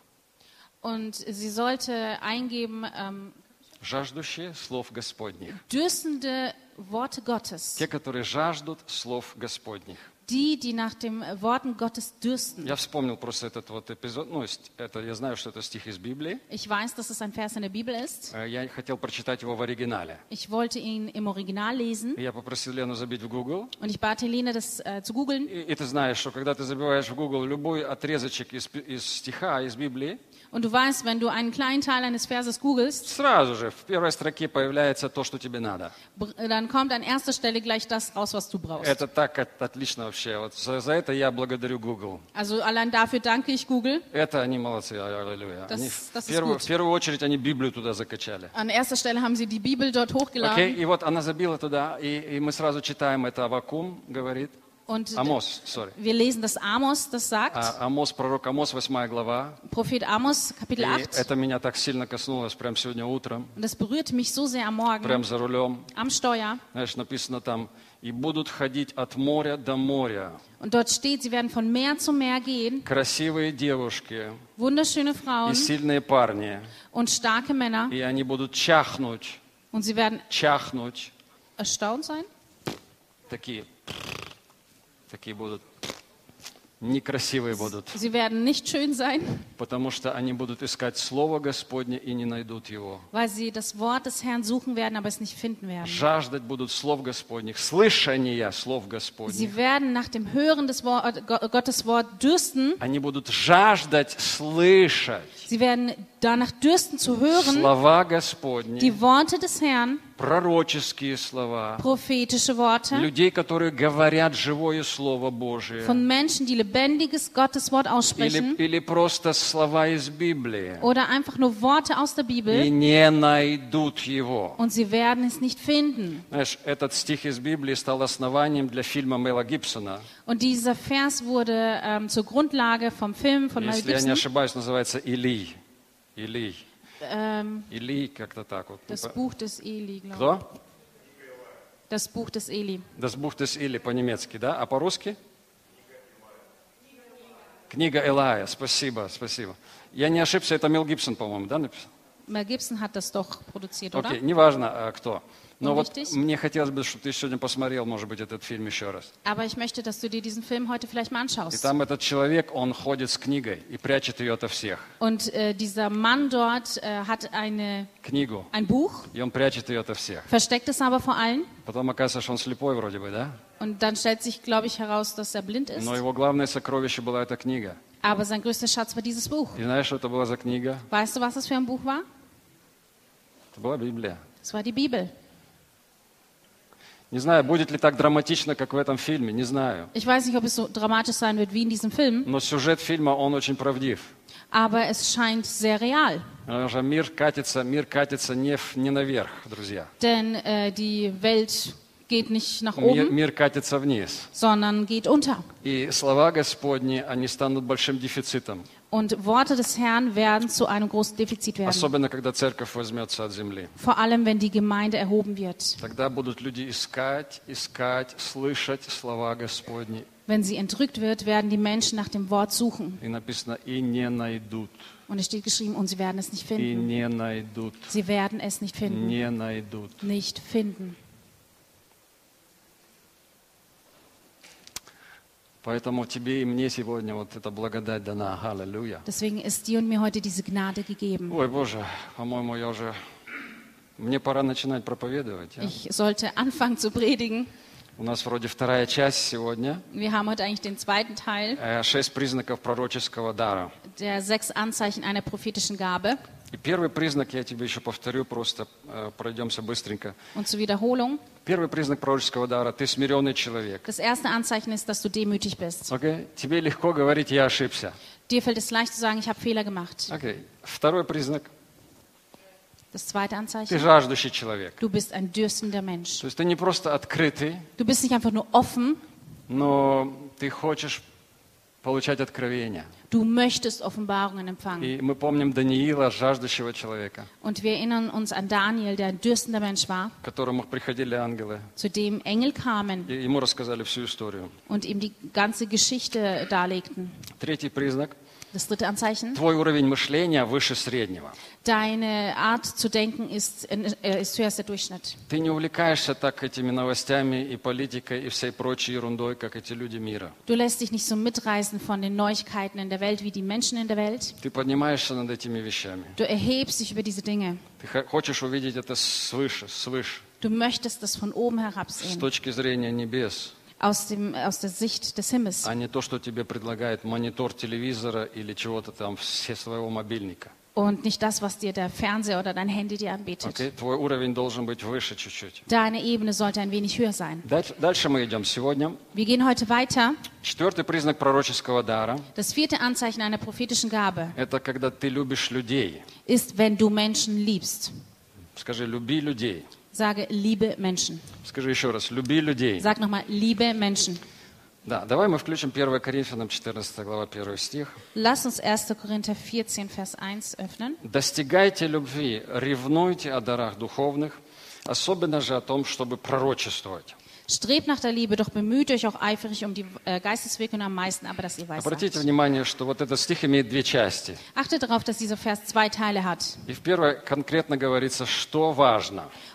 Speaker 7: Und sie sollte eingeben, ähm,
Speaker 6: Жаждущие слов Господних.
Speaker 7: dürstende Worte Gottes.
Speaker 6: Те, которые жаждут слов Господних.
Speaker 7: Die, die nach den Worten Gottes dürsten.
Speaker 6: Я вспомнил просто этот вот эпизод. Ну, это, я знаю, что это стих из Библии.
Speaker 7: Ich weiß, dass es ein Vers in der Bibel ist.
Speaker 6: Э, Я хотел прочитать его в оригинале.
Speaker 7: Ich wollte ihn im Original lesen
Speaker 6: И я попросил Лену забить в Google.
Speaker 7: und ich bat Helene, das äh, zu googeln.
Speaker 6: И, и ты знаешь, что когда ты забиваешь в Google любой отрезочек из, пи- из стиха, из Библии,
Speaker 7: Und du weißt, wenn du einen kleinen Teil eines Verses googelst,
Speaker 6: сразу же в первой строке появляется то, что тебе надо.
Speaker 7: br- dann kommt an erster Stelle gleich das raus, was du brauchst.
Speaker 6: Это так от- отлично вообще. Вот за, за это я благодарю Google.
Speaker 7: Also allein dafür danke ich Google.
Speaker 6: Это они молодцы, аллилуйя.
Speaker 7: Das-
Speaker 6: Они
Speaker 7: das
Speaker 6: в,
Speaker 7: ist
Speaker 6: первую,
Speaker 7: gut.
Speaker 6: в первую очередь они Библию туда закачали.
Speaker 7: An erster Stelle haben sie die Bibel dort
Speaker 6: Окей,
Speaker 7: hochgeladen.
Speaker 6: и вот она забила туда, и, и мы сразу читаем, это Аввакум говорит.
Speaker 7: Und
Speaker 6: Амос, sorry.
Speaker 7: wir lesen, dass Amos das sagt.
Speaker 6: А, Амос, пророк Амос, восьмая глава.
Speaker 7: Prophet Amos, Kapitel
Speaker 6: И
Speaker 7: acht.
Speaker 6: это меня так сильно коснулось прямо сегодня утром,
Speaker 7: Und das berührte mich so sehr am Morgen,
Speaker 6: прямо за рулем.
Speaker 7: am Steuer.
Speaker 6: Знаешь, написано там, и будут ходить от моря до моря.
Speaker 7: Und dort steht, sie werden von Meer zu Meer gehen,
Speaker 6: Красивые девушки
Speaker 7: wunderschöne
Speaker 6: и
Speaker 7: Frauen
Speaker 6: сильные парни.
Speaker 7: und starke Männer.
Speaker 6: И они будут чахнуть,
Speaker 7: Und sie werden
Speaker 6: чахнуть.
Speaker 7: erstaunt sein.
Speaker 6: Такие, такие будут. некрасивые будут,
Speaker 7: Sie werden nicht schön sein,
Speaker 6: потому что они будут искать Слово Господне и не найдут его.
Speaker 7: weil sie das Wort des Herrn suchen werden, aber es nicht finden werden.
Speaker 6: Жаждать будут слов Господних, слышания слов
Speaker 7: Sie
Speaker 6: Господних.
Speaker 7: werden nach dem Hören des Wort, Gottes Wort dürsten.
Speaker 6: Они будут жаждать слышать
Speaker 7: Sie werden danach dürsten zu hören,
Speaker 6: слова Господни,
Speaker 7: die Worte des Herrn,
Speaker 6: пророческие слова,
Speaker 7: prophetische Worte,
Speaker 6: людей, которые говорят живое Слово Божие,
Speaker 7: von Menschen, die lebendiges Gottes Wort
Speaker 6: или,
Speaker 7: aussprechen,
Speaker 6: или просто слова из Библии,
Speaker 7: oder einfach nur Worte aus der
Speaker 6: и
Speaker 7: Bibel,
Speaker 6: не найдут его.
Speaker 7: und sie werden es nicht finden.
Speaker 6: Знаешь, этот стих из Библии стал основанием для фильма Мела Гибсона.
Speaker 7: Und dieser Vers wurde ähm, zur Grundlage vom Film von Mel
Speaker 6: Если я не
Speaker 7: Gibson.
Speaker 6: ошибаюсь, называется «Илий». Илий.
Speaker 7: Ähm,
Speaker 6: Илий, как-то так вот.
Speaker 7: das Buch des Eli, glaube
Speaker 6: Кто?
Speaker 7: ich. Das Buch des Eli.
Speaker 6: Das Buch des Или по-немецки, да? А по-русски? Книга Илая. Спасибо, спасибо. Я не ошибся, это Мел Гибсон, по-моему, да, написал?
Speaker 7: Mel Gibson hat das doch produziert, oder?
Speaker 6: Окей, неважно, а, кто. Но вот
Speaker 7: Unwichtig.
Speaker 6: мне хотелось бы, чтобы ты сегодня посмотрел, может быть, этот фильм еще раз.
Speaker 7: Aber ich möchte, dass du dir diesen Film heute vielleicht mal
Speaker 6: И
Speaker 7: anschaust.
Speaker 6: там этот человек, он ходит с книгой и прячет ее ото всех.
Speaker 7: Und äh, dieser Mann dort äh, hat eine,
Speaker 6: Книгу.
Speaker 7: ein Buch,
Speaker 6: И он прячет ее ото всех.
Speaker 7: versteckt es aber vor allen.
Speaker 6: Потом оказывается, что он слепой вроде бы, да?
Speaker 7: Und dann stellt sich, glaube ich, heraus, dass er blind ist.
Speaker 6: Но его главное сокровище была эта книга.
Speaker 7: Aber sein größter Schatz war dieses Buch.
Speaker 6: И знаешь, что это была за книга?
Speaker 7: Weißt du, was das für ein Buch war?
Speaker 6: Это была Библия.
Speaker 7: Es war die Bibel.
Speaker 6: Не знаю, будет ли так драматично, как в этом фильме, не знаю.
Speaker 7: Ich weiß nicht, ob es so dramatisch sein wird wie in diesem Film,
Speaker 6: Но сюжет фильма, он очень правдив.
Speaker 7: aber es scheint sehr real.
Speaker 6: Потому что мир катится, мир катится не, в- не наверх, друзья.
Speaker 7: Denn äh, die Welt geht nicht nach
Speaker 6: Мир,
Speaker 7: oben,
Speaker 6: мир катится вниз.
Speaker 7: sondern geht unter.
Speaker 6: И слова Господни, они станут большим дефицитом.
Speaker 7: Und Worte des Herrn werden zu einem großen Defizit werden.
Speaker 6: Особенно, когда церковь возьмется от земли.
Speaker 7: Vor allem, wenn die Gemeinde erhoben wird.
Speaker 6: Тогда будут люди искать, искать, слышать слова Господни.
Speaker 7: Wenn sie entrückt wird, werden die Menschen nach dem Wort suchen.
Speaker 6: И написано, и не найдут,
Speaker 7: Und es steht geschrieben, und sie werden es nicht
Speaker 6: и
Speaker 7: finden.
Speaker 6: не найдут,
Speaker 7: Sie werden es nicht finden.
Speaker 6: не найдут.
Speaker 7: Nicht finden.
Speaker 6: Поэтому тебе и мне сегодня вот эта благодать дана. Аллилуйя.
Speaker 7: Deswegen ist dir und mir heute diese Gnade gegeben.
Speaker 6: Ой, Боже, по-моему, я уже... Мне пора начинать проповедовать. а?
Speaker 7: Ich sollte anfangen zu predigen.
Speaker 6: У нас вроде вторая часть сегодня.
Speaker 7: Wir haben heute eigentlich den zweiten Teil,
Speaker 6: Э, Шесть признаков пророческого дара.
Speaker 7: der sechs Anzeichen einer prophetischen Gabe.
Speaker 6: И первый признак, я тебе еще повторю, просто э, пройдемся быстренько.
Speaker 7: Und zur Wiederholung,
Speaker 6: Первый признак пророческого дара – ты смиренный человек.
Speaker 7: das erste Anzeichen ist, dass du demütig bist.
Speaker 6: Окей? Тебе легко говорить «я ошибся».
Speaker 7: Dir fällt es leicht zu sagen, ich habe Fehler gemacht.
Speaker 6: Окей. Второй признак
Speaker 7: Das zweite
Speaker 6: – ты
Speaker 7: Anzeichen,
Speaker 6: жаждущий человек.
Speaker 7: du bist ein dürstender Mensch.
Speaker 6: То есть ты не просто открытый,
Speaker 7: Du bist nicht einfach nur offen,
Speaker 6: но ты хочешь получать откровения.
Speaker 7: du möchtest Offenbarungen empfangen.
Speaker 6: И мы помним Даниила, жаждущего человека,
Speaker 7: Und wir erinnern uns an Daniel, der ein dürstender Mensch war,
Speaker 6: к которому приходили ангелы,
Speaker 7: zu dem Engel kamen
Speaker 6: и ему рассказали всю историю.
Speaker 7: und ihm die ganze Geschichte darlegten.
Speaker 6: Третий признак
Speaker 7: Das dritte Anzeichen,
Speaker 6: – твой уровень мышления выше среднего.
Speaker 7: deine Art zu denken ist, äh, ist zuerst der Durchschnitt.
Speaker 6: Ты не увлекаешься так этими новостями и политикой и всей прочей ерундой, как эти люди мира.
Speaker 7: Du lässt dich nicht so mitreißen von den Neuigkeiten in der Welt wie die Menschen in der Welt.
Speaker 6: Ты поднимаешься над этими вещами.
Speaker 7: Du erhebst dich über diese Dinge.
Speaker 6: Ты х- хочешь увидеть это свыше, свыше,
Speaker 7: Du möchtest das von oben
Speaker 6: с
Speaker 7: herabsehen,
Speaker 6: точки зрения небес,
Speaker 7: aus, dem, aus der Sicht des Himmels.
Speaker 6: а не то, что тебе предлагает монитор телевизора или чего-то там все своего мобильника.
Speaker 7: Und nicht das, was dir der Fernseher oder dein Handy dir anbietet.
Speaker 6: Окей? Твой уровень должен быть выше чуть-чуть.
Speaker 7: Deine Ebene sollte ein wenig höher sein.
Speaker 6: Дальше, дальше мы идем. Сегодня
Speaker 7: Wir gehen heute weiter.
Speaker 6: четвертый признак пророческого дара
Speaker 7: Das vierte Anzeichen einer prophetischen Gabe
Speaker 6: – это когда ты любишь людей.
Speaker 7: ist, wenn du Menschen liebst.
Speaker 6: Скажи, люби людей.
Speaker 7: Sage, liebe Menschen.
Speaker 6: Скажи еще раз, люби людей.
Speaker 7: Sag nochmal, liebe Menschen.
Speaker 6: Да, давай мы включим первое Коринфянам четырнадцатая глава, первый стих.
Speaker 7: Lass uns erster Korinther vierzehn, Vers eins öffnen.
Speaker 6: «Достигайте любви, ревнуйте о дарах духовных, особенно же о том, чтобы пророчествовать».
Speaker 7: Strebt nach der Liebe, doch bemüht euch auch eifrig um die äh, Geisteswirkung am meisten, aber dass ihr
Speaker 6: Обратите
Speaker 7: weissagt.
Speaker 6: внимание, что вот этот стих имеет две части.
Speaker 7: Achtet darauf, dass dieser Vers zwei Teile hat.
Speaker 6: И в первой конкретно говорится, что важно.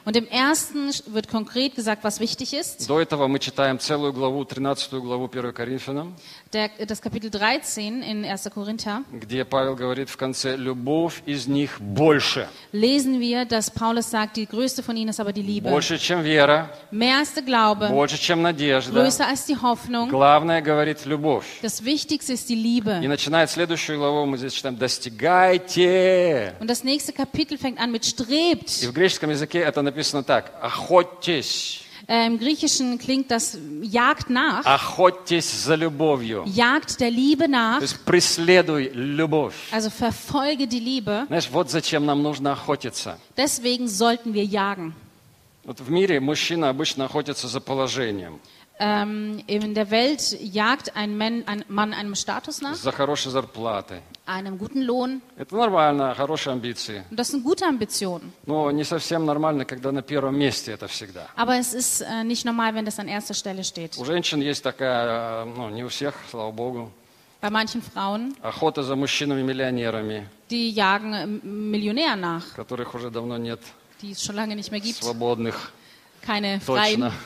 Speaker 7: Und im ersten wird konkret gesagt, was wichtig ist.
Speaker 6: До этого мы читаем целую главу, тринадцатую главу первого Коринфянам,
Speaker 7: Der, das Kapitel dreizehn in erster Korinther
Speaker 6: где Павел говорит в конце: «Любовь из них больше».
Speaker 7: lesen wir, dass Paulus sagt, die größte von ihnen ist aber die Liebe.
Speaker 6: Больше, чем вера,
Speaker 7: Mehr als der Glaube,
Speaker 6: больше, чем надежда.
Speaker 7: größer als die Hoffnung.
Speaker 6: Главное, говорит, любовь.
Speaker 7: Das Wichtigste ist die
Speaker 6: И
Speaker 7: Liebe.
Speaker 6: начинает следующую главу, мы здесь читаем: «Достигайте».
Speaker 7: Und das nächste Kapitel fängt an mit strebt.
Speaker 6: И в греческом языке это написано так: «Охотьтесь».
Speaker 7: Äh, Im Griechischen klingt das jagt nach,
Speaker 6: Охотьтесь за любовью.
Speaker 7: jagt der Liebe nach,
Speaker 6: То есть преследуй любовь.
Speaker 7: also verfolge die Liebe.
Speaker 6: Знаешь, вот зачем нам нужно охотиться.
Speaker 7: Deswegen sollten wir jagen.
Speaker 6: Вот в мире мужчина обычно охотится за положением,
Speaker 7: Ähm, in der Welt jagt ein Mann, ein Mann einem Status nach,
Speaker 6: за хорошей зарплатой.
Speaker 7: einem guten Lohn.
Speaker 6: Это нормально, хорошие амбиции.
Speaker 7: Und das sind gute Ambitionen.
Speaker 6: Но не совсем нормально, когда на первом месте это всегда.
Speaker 7: Aber es ist äh, nicht normal, wenn das an erster Stelle steht.
Speaker 6: У женщин есть такая, ну не у всех, слава богу,
Speaker 7: Bei manchen Frauen,
Speaker 6: охота за мужчинами-миллионерами,
Speaker 7: die jagen äh, Millionären nach,
Speaker 6: которых уже давно нет,
Speaker 7: die es schon lange nicht mehr gibt.
Speaker 6: свободных,
Speaker 7: Keine freien.
Speaker 6: точно.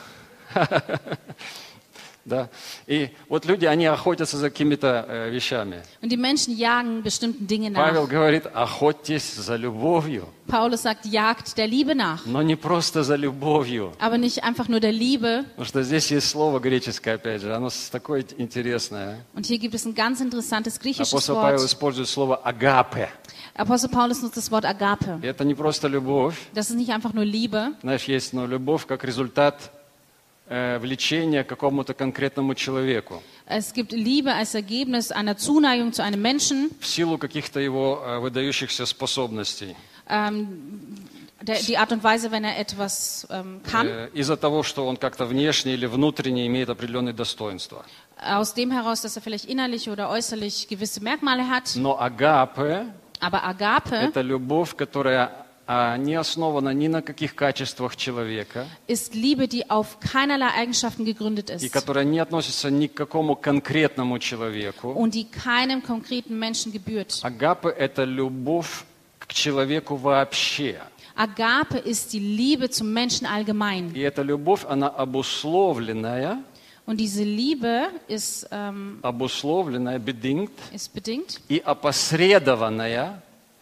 Speaker 6: Да. И вот люди, они охотятся за какими-то э, вещами.
Speaker 7: Und die Menschen jagen bestimmten Dingen
Speaker 6: Павел
Speaker 7: nach.
Speaker 6: говорит: охотьтесь за любовью,
Speaker 7: Paulus sagt, jagt der Liebe nach.
Speaker 6: но не просто за любовью.
Speaker 7: Aber nicht einfach nur der Liebe.
Speaker 6: Потому что здесь есть слово греческое, опять же, оно такое интересное.
Speaker 7: Und hier gibt es ein ganz interessantes griechisches
Speaker 6: Апостол Павел
Speaker 7: Wort.
Speaker 6: использует слово агапе.
Speaker 7: Apostel Paulus nutzt das Wort Agape.
Speaker 6: И это не просто любовь.
Speaker 7: Das ist nicht einfach nur Liebe.
Speaker 6: Знаешь, есть но любовь как результат э, влечения к какому-то конкретному человеку.
Speaker 7: Es gibt Liebe als Ergebnis einer Zuneigung zu einem Menschen,
Speaker 6: В силу каких-то его э, выдающихся способностей.
Speaker 7: ähm, der, die Art und Weise, wenn er etwas ähm, kann,
Speaker 6: Э, из-за того, что он как-то внешне или внутренне имеет определенные достоинства.
Speaker 7: aus dem heraus, dass er vielleicht innerlich oder äußerlich gewisse Merkmale hat.
Speaker 6: Но агапе
Speaker 7: Aber Agape
Speaker 6: – это любовь, которая а, не основана ни на каких качествах человека,
Speaker 7: ist Liebe, die auf keinerlei Eigenschaften gegründet
Speaker 6: и
Speaker 7: ist
Speaker 6: которая не относится ни к какому конкретному человеку.
Speaker 7: und die keinem konkreten Menschen gebührt.
Speaker 6: Агапе – это любовь к человеку вообще.
Speaker 7: Agape ist die Liebe zum Menschen allgemein.
Speaker 6: И эта любовь, она обусловленная,
Speaker 7: Und diese Liebe ist, ähm,
Speaker 6: обусловленная, bedingt,
Speaker 7: ist bedingt,
Speaker 6: и опосредованная,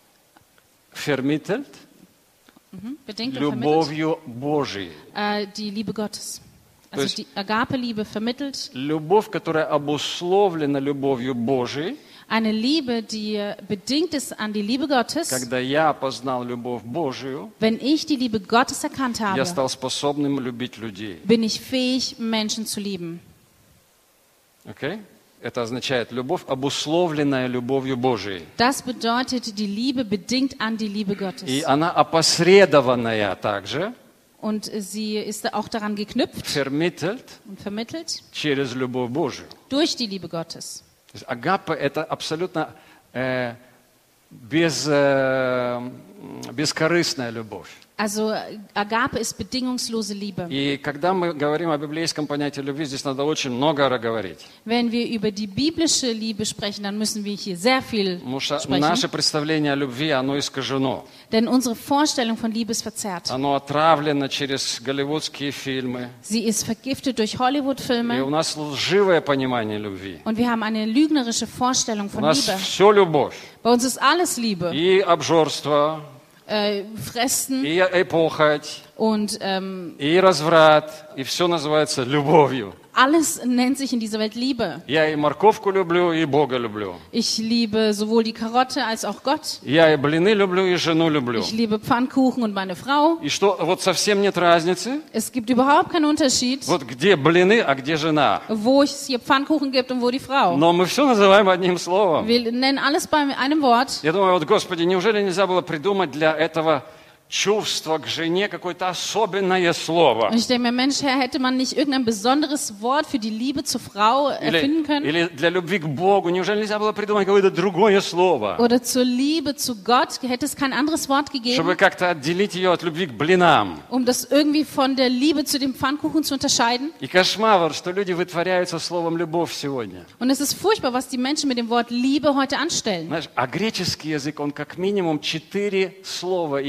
Speaker 6: vermittelt,
Speaker 7: mhm, bedingt und vermittelt,
Speaker 6: любовью Божией.
Speaker 7: äh, die Liebe Gottes.
Speaker 6: То
Speaker 7: Also
Speaker 6: есть-
Speaker 7: die Agape-Liebe vermittelt
Speaker 6: Любовь, которая обусловлена любовью Божией.
Speaker 7: eine Liebe, die bedingt ist an die Liebe Gottes.
Speaker 6: Когда я познал любовь Божию,
Speaker 7: Wenn ich die Liebe Gottes erkannt
Speaker 6: я
Speaker 7: habe,
Speaker 6: стал способным любить людей.
Speaker 7: bin ich fähig, Menschen zu lieben.
Speaker 6: Окей? Это означает любовь, обусловленная любовью Божией.
Speaker 7: Das bedeutet, die Liebe bedingt an die Liebe
Speaker 6: И
Speaker 7: Gottes.
Speaker 6: она опосредованная также,
Speaker 7: Und sie ist auch daran geknüpft
Speaker 6: vermittelt
Speaker 7: und vermittelt
Speaker 6: через любовь Божию.
Speaker 7: durch die Liebe Gottes.
Speaker 6: То есть агапа – это абсолютно э, без, э, бескорыстная любовь.
Speaker 7: Also Agape ist bedingungslose Liebe.
Speaker 6: И когда мы говорим о библейском понятии любви, здесь надо очень много говорить.
Speaker 7: Wenn wir über die biblische Liebe sprechen, dann müssen wir hier sehr viel
Speaker 6: Потому что
Speaker 7: sprechen.
Speaker 6: наше представление о любви, оно искажено.
Speaker 7: Denn unsere Vorstellung von Liebe ist verzerrt.
Speaker 6: Оно отравлено через голливудские фильмы.
Speaker 7: Sie ist vergiftet durch
Speaker 6: И
Speaker 7: Hollywood-Filme.
Speaker 6: у нас лживое понимание любви.
Speaker 7: Und wir haben eine lügnerische Vorstellung
Speaker 6: У
Speaker 7: von
Speaker 6: нас
Speaker 7: Liebe.
Speaker 6: все любовь.
Speaker 7: Bei uns ist alles Liebe.
Speaker 6: И обжорство,
Speaker 7: Äh, Fressen
Speaker 6: и похоть,
Speaker 7: und ähm,
Speaker 6: и разврат. И все называется любовью.
Speaker 7: alles nennt sich in dieser Welt Liebe.
Speaker 6: Я и морковку люблю, и Бога люблю.
Speaker 7: Ich liebe sowohl die Karotte als auch Gott.
Speaker 6: Я и блины люблю, и жену люблю.
Speaker 7: Ich liebe Pfannkuchen und meine Frau.
Speaker 6: И что, вот совсем нет разницы?
Speaker 7: Es gibt überhaupt keinen Unterschied,
Speaker 6: Вот где блины, а где жена?
Speaker 7: wo es hier Pfannkuchen gibt und wo die Frau.
Speaker 6: Но мы все называем одним словом.
Speaker 7: Wir nennen alles bei einem Wort.
Speaker 6: Я думаю, вот, Господи, неужели нельзя было придумать для этого чувства к жене какое-то особенное слово?
Speaker 7: Und ich denke mir, Mensch, Herr, hätte man nicht irgendein besonderes Wort für die Liebe zur Frau erfinden
Speaker 6: Или,
Speaker 7: können?
Speaker 6: или для любви к Богу, неужели нельзя было придумать какое-то другое слово?
Speaker 7: Oder zur Liebe zu Gott hätte es kein anderes Wort
Speaker 6: Чтобы
Speaker 7: gegeben,
Speaker 6: как-то отделить ее от любви к блинам.
Speaker 7: um das irgendwie von der Liebe zu dem Pfannkuchen zu unterscheiden?
Speaker 6: И кошмар, что люди вытворяются словом «любовь» сегодня.
Speaker 7: Und es ist furchtbar, was die Menschen mit dem Wort Liebe heute anstellen.
Speaker 6: Знаешь, а греческий язык, он как минимум четыре слова имеет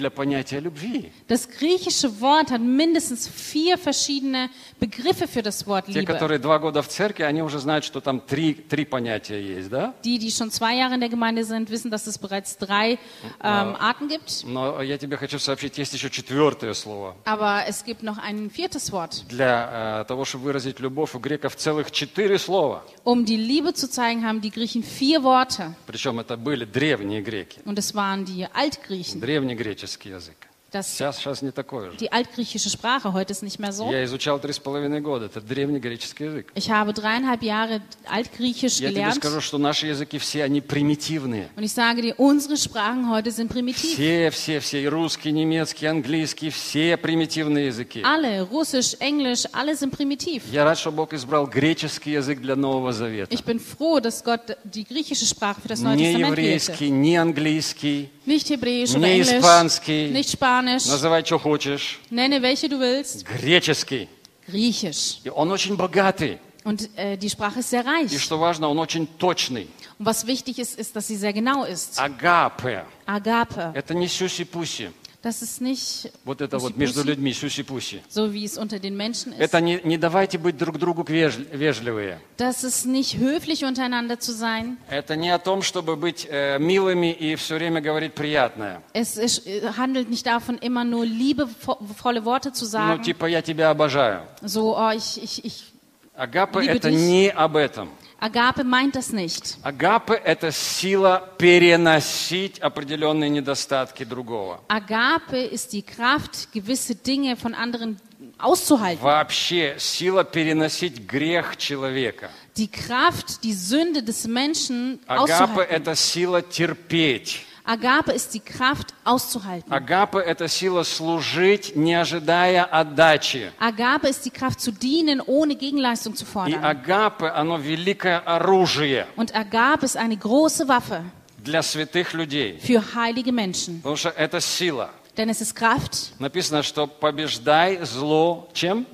Speaker 6: для понятия любви.
Speaker 7: Das griechische Wort hat mindestens vier verschiedene Begriffe für das Wort
Speaker 6: Те,
Speaker 7: Liebe.
Speaker 6: которые два года в церкви, они уже знают, что там три, три понятия есть, да?
Speaker 7: Die, die schon zwei Jahre in der Gemeinde sind, wissen, dass es bereits drei ähm, Arten gibt.
Speaker 6: Но я тебе хочу сообщить, есть еще четвертое слово.
Speaker 7: Aber es gibt noch ein viertes Wort.
Speaker 6: Для äh, того, чтобы выразить любовь, у греков целых четыре слова.
Speaker 7: Um die Liebe zu zeigen, haben die Griechen vier Worte.
Speaker 6: Причем это были древние греки,
Speaker 7: Und es waren die Altgriechen.
Speaker 6: древнегреческий язык.
Speaker 7: Das,
Speaker 6: Сейчас, сейчас не такое же.
Speaker 7: die altgriechische Sprache, heute ist nicht mehr so.
Speaker 6: Я изучал три с половиной года, это древнегреческий язык.
Speaker 7: Ich habe dreieinhalb Jahre Altgriechisch
Speaker 6: Я тебе
Speaker 7: gelernt.
Speaker 6: скажу, что наши языки все, они примитивные.
Speaker 7: Und ich sage dir, unsere Sprachen heute sind primitiv.
Speaker 6: Все, все, все, и русский, немецкий, английский, все примитивные языки.
Speaker 7: Alle, Russisch, Englisch, alle sind primitiv.
Speaker 6: Я рад, что Бог избрал греческий язык для Нового Завета.
Speaker 7: Ich bin froh, dass Gott die griechische Sprache für das Neue
Speaker 6: Не
Speaker 7: Testament
Speaker 6: еврейский,
Speaker 7: wählte.
Speaker 6: не английский,
Speaker 7: Nicht Hebräisch oder
Speaker 6: не
Speaker 7: Englisch,
Speaker 6: испанский,
Speaker 7: nicht Spanisch,
Speaker 6: называй, что хочешь,
Speaker 7: nenne welche du willst,
Speaker 6: греческий.
Speaker 7: Griechisch.
Speaker 6: И он очень богатый.
Speaker 7: Und äh, die Sprache ist sehr
Speaker 6: И
Speaker 7: reich.
Speaker 6: что важно, он очень точный.
Speaker 7: Und was wichtig ist, ist, dass sie sehr genau ist.
Speaker 6: Агапе.
Speaker 7: Agape.
Speaker 6: Это не сюси-пуси.
Speaker 7: Das ist nicht
Speaker 6: Вот это вот
Speaker 7: Пуси-пуси.
Speaker 6: между людьми, сюси-пуси.
Speaker 7: so, wie es unter den Menschen ist.
Speaker 6: Это не, не давайте быть друг другу веж- вежливые.
Speaker 7: Das ist nicht höflich untereinander zu sein.
Speaker 6: Это не о том, чтобы быть э, милыми и все время говорить приятное.
Speaker 7: Es ist, äh, handelt nicht davon, immer nur liebevolle Worte zu
Speaker 6: Ну,
Speaker 7: sagen.
Speaker 6: типа, я тебя обожаю.
Speaker 7: So, oh, ich, ich, ich.
Speaker 6: Агапе
Speaker 7: Liebe
Speaker 6: это
Speaker 7: dich.
Speaker 6: не об этом.
Speaker 7: Agape meint das nicht.
Speaker 6: Агапе это сила переносить определенные недостатки другого.
Speaker 7: Agape ist die Kraft, gewisse Dinge von anderen auszuhalten.
Speaker 6: Вообще сила переносить грех человека.
Speaker 7: Die Kraft, die Sünde des Menschen
Speaker 6: Агапе
Speaker 7: auszuhalten.
Speaker 6: это сила терпеть.
Speaker 7: Agape ist die Kraft auszuhalten.
Speaker 6: Агапе это сила служить, не ожидая отдачи.
Speaker 7: Agape ist die Kraft zu dienen, ohne Gegenleistung zu
Speaker 6: И
Speaker 7: fordern.
Speaker 6: агапе, оно великое оружие
Speaker 7: Und Agape ist eine große Waffe
Speaker 6: для святых людей.
Speaker 7: für heilige Menschen.
Speaker 6: Потому что это сила.
Speaker 7: Denn es ist Kraft.
Speaker 6: Написано, что побеждай зло чем?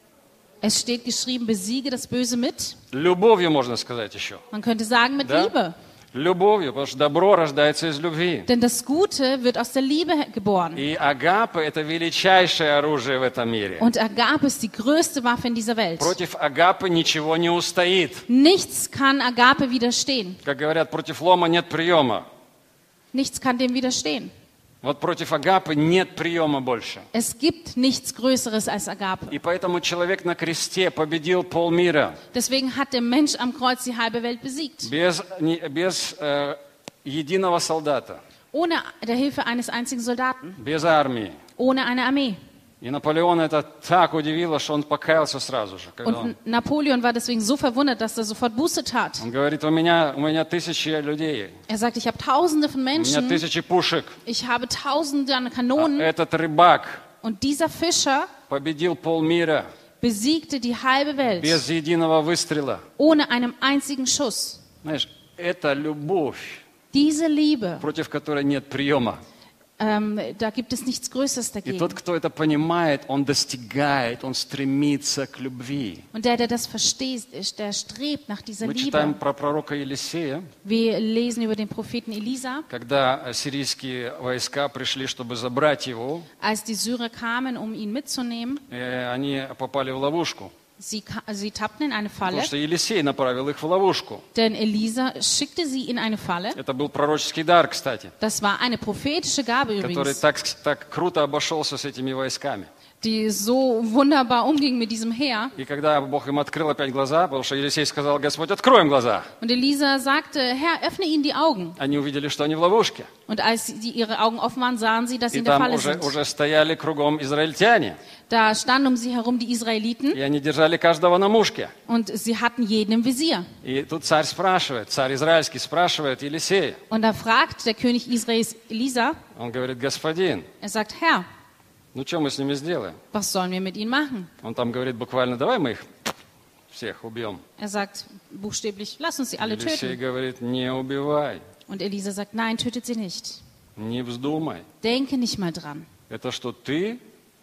Speaker 7: Es steht geschrieben, besiege das Böse mit.
Speaker 6: Любовью, можно сказать еще.
Speaker 7: Man könnte sagen, mit
Speaker 6: Да?
Speaker 7: Liebe.
Speaker 6: Любовью, потому что добро рождается из любви.
Speaker 7: Denn das Gute wird aus der Liebe geboren.
Speaker 6: И агапе это величайшее оружие в этом мире.
Speaker 7: Und Agape ist die größte Waffe in dieser Welt.
Speaker 6: Против агапы ничего не устоит.
Speaker 7: Nichts kann Agape widerstehen.
Speaker 6: Как говорят, против лома нет приема.
Speaker 7: Nichts kann dem widerstehen.
Speaker 6: Вот против агапы нет приема больше.
Speaker 7: Es gibt nichts Größeres als Agape.
Speaker 6: И поэтому человек на кресте победил полмира.
Speaker 7: Deswegen hat der Mensch am Kreuz die halbe Welt besiegt.
Speaker 6: Без, не- без э, единого солдата,
Speaker 7: Ohne der Hilfe eines einzigen Soldaten.
Speaker 6: без армии.
Speaker 7: Ohne eine Armee.
Speaker 6: И Наполеона это так удивило, что он покаялся сразу же. Когда он,
Speaker 7: Und Napoleon war deswegen so verwundert, dass er sofort Buße tat.
Speaker 6: он говорит, у меня, у меня тысячи людей,
Speaker 7: Er sagt, ich habe Tausende von
Speaker 6: у меня
Speaker 7: Menschen,
Speaker 6: тысячи пушек.
Speaker 7: ich habe Tausende an
Speaker 6: А
Speaker 7: Kanonen.
Speaker 6: этот рыбак
Speaker 7: Und dieser Fischer
Speaker 6: победил полмира
Speaker 7: besiegte die halbe Welt
Speaker 6: без единого выстрела.
Speaker 7: ohne einen einzigen Schuss.
Speaker 6: Знаешь, это любовь,
Speaker 7: Diese Liebe,
Speaker 6: против которой нет приема.
Speaker 7: ähm, da gibt es nichts Größeres
Speaker 6: И тот,
Speaker 7: dagegen.
Speaker 6: кто это понимает, он достигает, он стремится к любви.
Speaker 7: Und der, der das versteht, ist- der strebt nach dieser
Speaker 6: Мы читаем
Speaker 7: Liebe.
Speaker 6: про пророка Елисея,
Speaker 7: Wir lesen über den Propheten Elisa.
Speaker 6: когда сирийские войска пришли, чтобы забрать его,
Speaker 7: Als die Syrer kamen, um ihn mitzunehmen,
Speaker 6: э, они попали в ловушку.
Speaker 7: sie, ka- sie tappten in eine Falle,
Speaker 6: Потому что Елисей направил их в ловушку.
Speaker 7: denn Elisa schickte sie in eine Falle.
Speaker 6: Это был пророческий дар, кстати,
Speaker 7: Das war eine prophetische Gabe
Speaker 6: который
Speaker 7: übrigens,
Speaker 6: так, так круто обошелся с этими войсками.
Speaker 7: die so wunderbar umging mit diesem Heer.
Speaker 6: И когда Бог им открыл опять глаза, потому что Елисей сказал, Господь, откроем глаза.
Speaker 7: Und Elisa sagte, Herr, öffne ihnen die Augen.
Speaker 6: Они увидели, что они в ловушке.
Speaker 7: Und als sie ihre Augen offen waren, sahen sie, dass sie
Speaker 6: И
Speaker 7: in der
Speaker 6: там
Speaker 7: Falle
Speaker 6: уже,
Speaker 7: sind.
Speaker 6: уже стояли кругом израильтяне.
Speaker 7: Da standen um sie herum die Israeliten
Speaker 6: И они держали каждого на мушке.
Speaker 7: und sie hatten jeden im Visier.
Speaker 6: И тут царь спрашивает, царь израильский спрашивает Елисея.
Speaker 7: Und da fragt der König Israels Elisa,
Speaker 6: Он говорит, господин,
Speaker 7: er sagt, Herr,
Speaker 6: ну что мы с ними сделаем?
Speaker 7: was sollen wir mit ihnen machen?
Speaker 6: Он там говорит буквально, давай мы их всех убьем.
Speaker 7: Er sagt buchstäblich, lass uns sie alle
Speaker 6: Елисей
Speaker 7: töten.
Speaker 6: говорит, не убивай,
Speaker 7: Und Elisa sagt, nein, tötet sie nicht.
Speaker 6: не вздумай.
Speaker 7: Denke nicht mal dran.
Speaker 6: Это что ты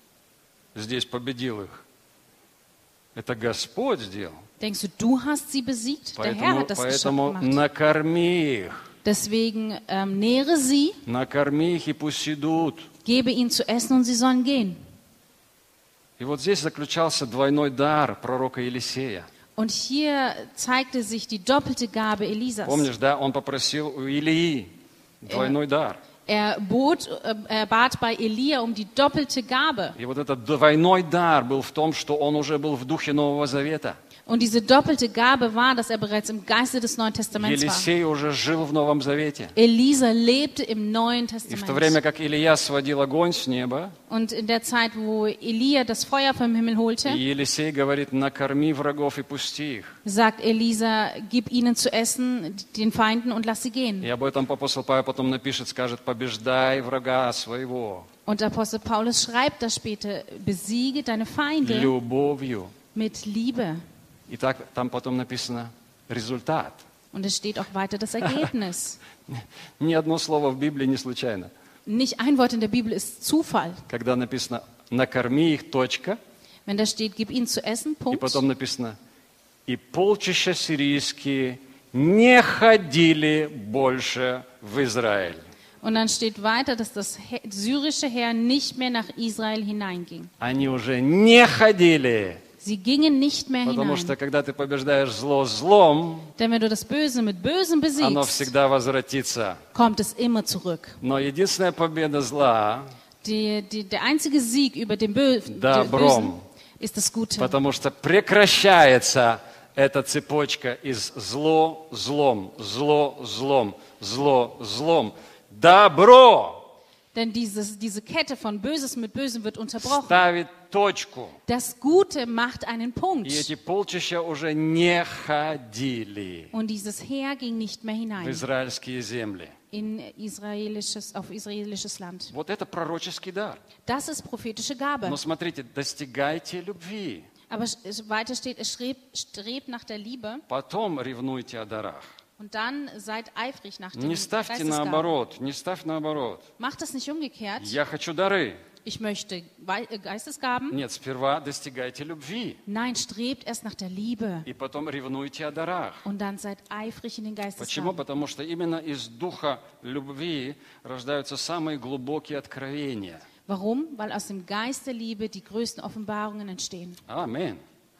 Speaker 6: здесь победил их? Это Господь сделал.
Speaker 7: Denkst du, du hast sie besiegt? Der Herr
Speaker 6: Поэтому,
Speaker 7: hat das geschafft
Speaker 6: поэтому
Speaker 7: gemacht.
Speaker 6: накорми их.
Speaker 7: Deswegen ähm, nähre sie
Speaker 6: Накорми их и пусть идут.
Speaker 7: Gebe ihnen zu essen und sie sollen gehen.
Speaker 6: И вот здесь заключался двойной дар пророка Елисея.
Speaker 7: Und hier zeigte sich die doppelte Gabe Elisas.
Speaker 6: Помнишь, да, он попросил у Илии двойной дар.
Speaker 7: Er, bot, äh, er bat bei Elia um die doppelte Gabe.
Speaker 6: И вот этот двойной дар был в том, что он уже был в духе Нового Завета.
Speaker 7: Und diese doppelte Gabe war, dass er bereits im Geiste des Neuen Testaments war.
Speaker 6: Елисей уже жил в Новом Завете.
Speaker 7: Elisa lebte im Neuen
Speaker 6: И в то время,
Speaker 7: Testament.
Speaker 6: как Илия сводил огонь с неба,
Speaker 7: Und in der Zeit, wo Elia das Feuer vom Himmel holte,
Speaker 6: и Елисей говорит, накорми врагов и пусти их.
Speaker 7: sagt Elisa, gib ihnen zu essen, den Feinden, und lass sie gehen.
Speaker 6: И об этом апостол Павел потом напишет, скажет, побеждай врага своего
Speaker 7: Und Apostel Paulus schreibt das später, besiege deine Feinde
Speaker 6: любовью.
Speaker 7: mit Liebe.
Speaker 6: И так там потом написано результат.
Speaker 7: Und es steht auch weiter das Ergebnis.
Speaker 6: Ни одно слово в Библии не случайно.
Speaker 7: Nicht ein Wort in der Bibel ist Zufall.
Speaker 6: Когда написано накорми их, точка,
Speaker 7: Wenn da steht, gib ihnen zu essen,
Speaker 6: и
Speaker 7: Punkt.
Speaker 6: потом написано и полчища сирийские не ходили больше в Израиль.
Speaker 7: Und dann steht weiter, dass das He- syrische Heer nicht mehr nach Israel hineinging.
Speaker 6: Они уже не ходили.
Speaker 7: Sie gingen nicht mehr
Speaker 6: Потому
Speaker 7: hinein.
Speaker 6: что когда ты побеждаешь зло злом,
Speaker 7: Denn wenn du das Böse mit Bösem
Speaker 6: оно
Speaker 7: besiegst,
Speaker 6: всегда возвратится.
Speaker 7: kommt es immer zurück.
Speaker 6: Но единственная победа зла,
Speaker 7: Die, die, der einzige Sieg über den Bö
Speaker 6: Да,
Speaker 7: den
Speaker 6: Бром.
Speaker 7: Bösen ist das Gute.
Speaker 6: потому что прекращается эта цепочка из зло злом, зло злом, зло злом. Добро
Speaker 7: Denn dieses, diese Kette von Böses mit Bösem wird unterbrochen.
Speaker 6: ставит точку.
Speaker 7: Das Gute macht einen Punkt.
Speaker 6: И эти полчища уже не ходили
Speaker 7: Und dieses Heer ging nicht mehr
Speaker 6: в
Speaker 7: hinein
Speaker 6: израильские земли.
Speaker 7: in israelisches, auf israelisches Land.
Speaker 6: Вот это пророческий дар.
Speaker 7: Das ist prophetische Gabe.
Speaker 6: Но смотрите, достигайте любви.
Speaker 7: Aber es- weiter steht, es strebt, strebt nach der Liebe
Speaker 6: Потом ревнуйте о дарах.
Speaker 7: und dann seid eifrig nach dem
Speaker 6: Не ставьте
Speaker 7: Geistesgaben.
Speaker 6: наоборот, не ставь наоборот.
Speaker 7: Macht das nicht umgekehrt.
Speaker 6: Я хочу дары.
Speaker 7: Ich möchte Wei- äh, Geistesgaben.
Speaker 6: Нет, сперва достигайте любви.
Speaker 7: Nein, strebt erst nach der Liebe
Speaker 6: И потом ревнуйте о дарах.
Speaker 7: und dann seid eifrig in den
Speaker 6: Почему?
Speaker 7: Geistesgaben.
Speaker 6: Потому что именно из духа любви рождаются самые глубокие откровения.
Speaker 7: Warum? Weil aus dem Geist der Liebe die größten Offenbarungen entstehen.
Speaker 6: Аминь.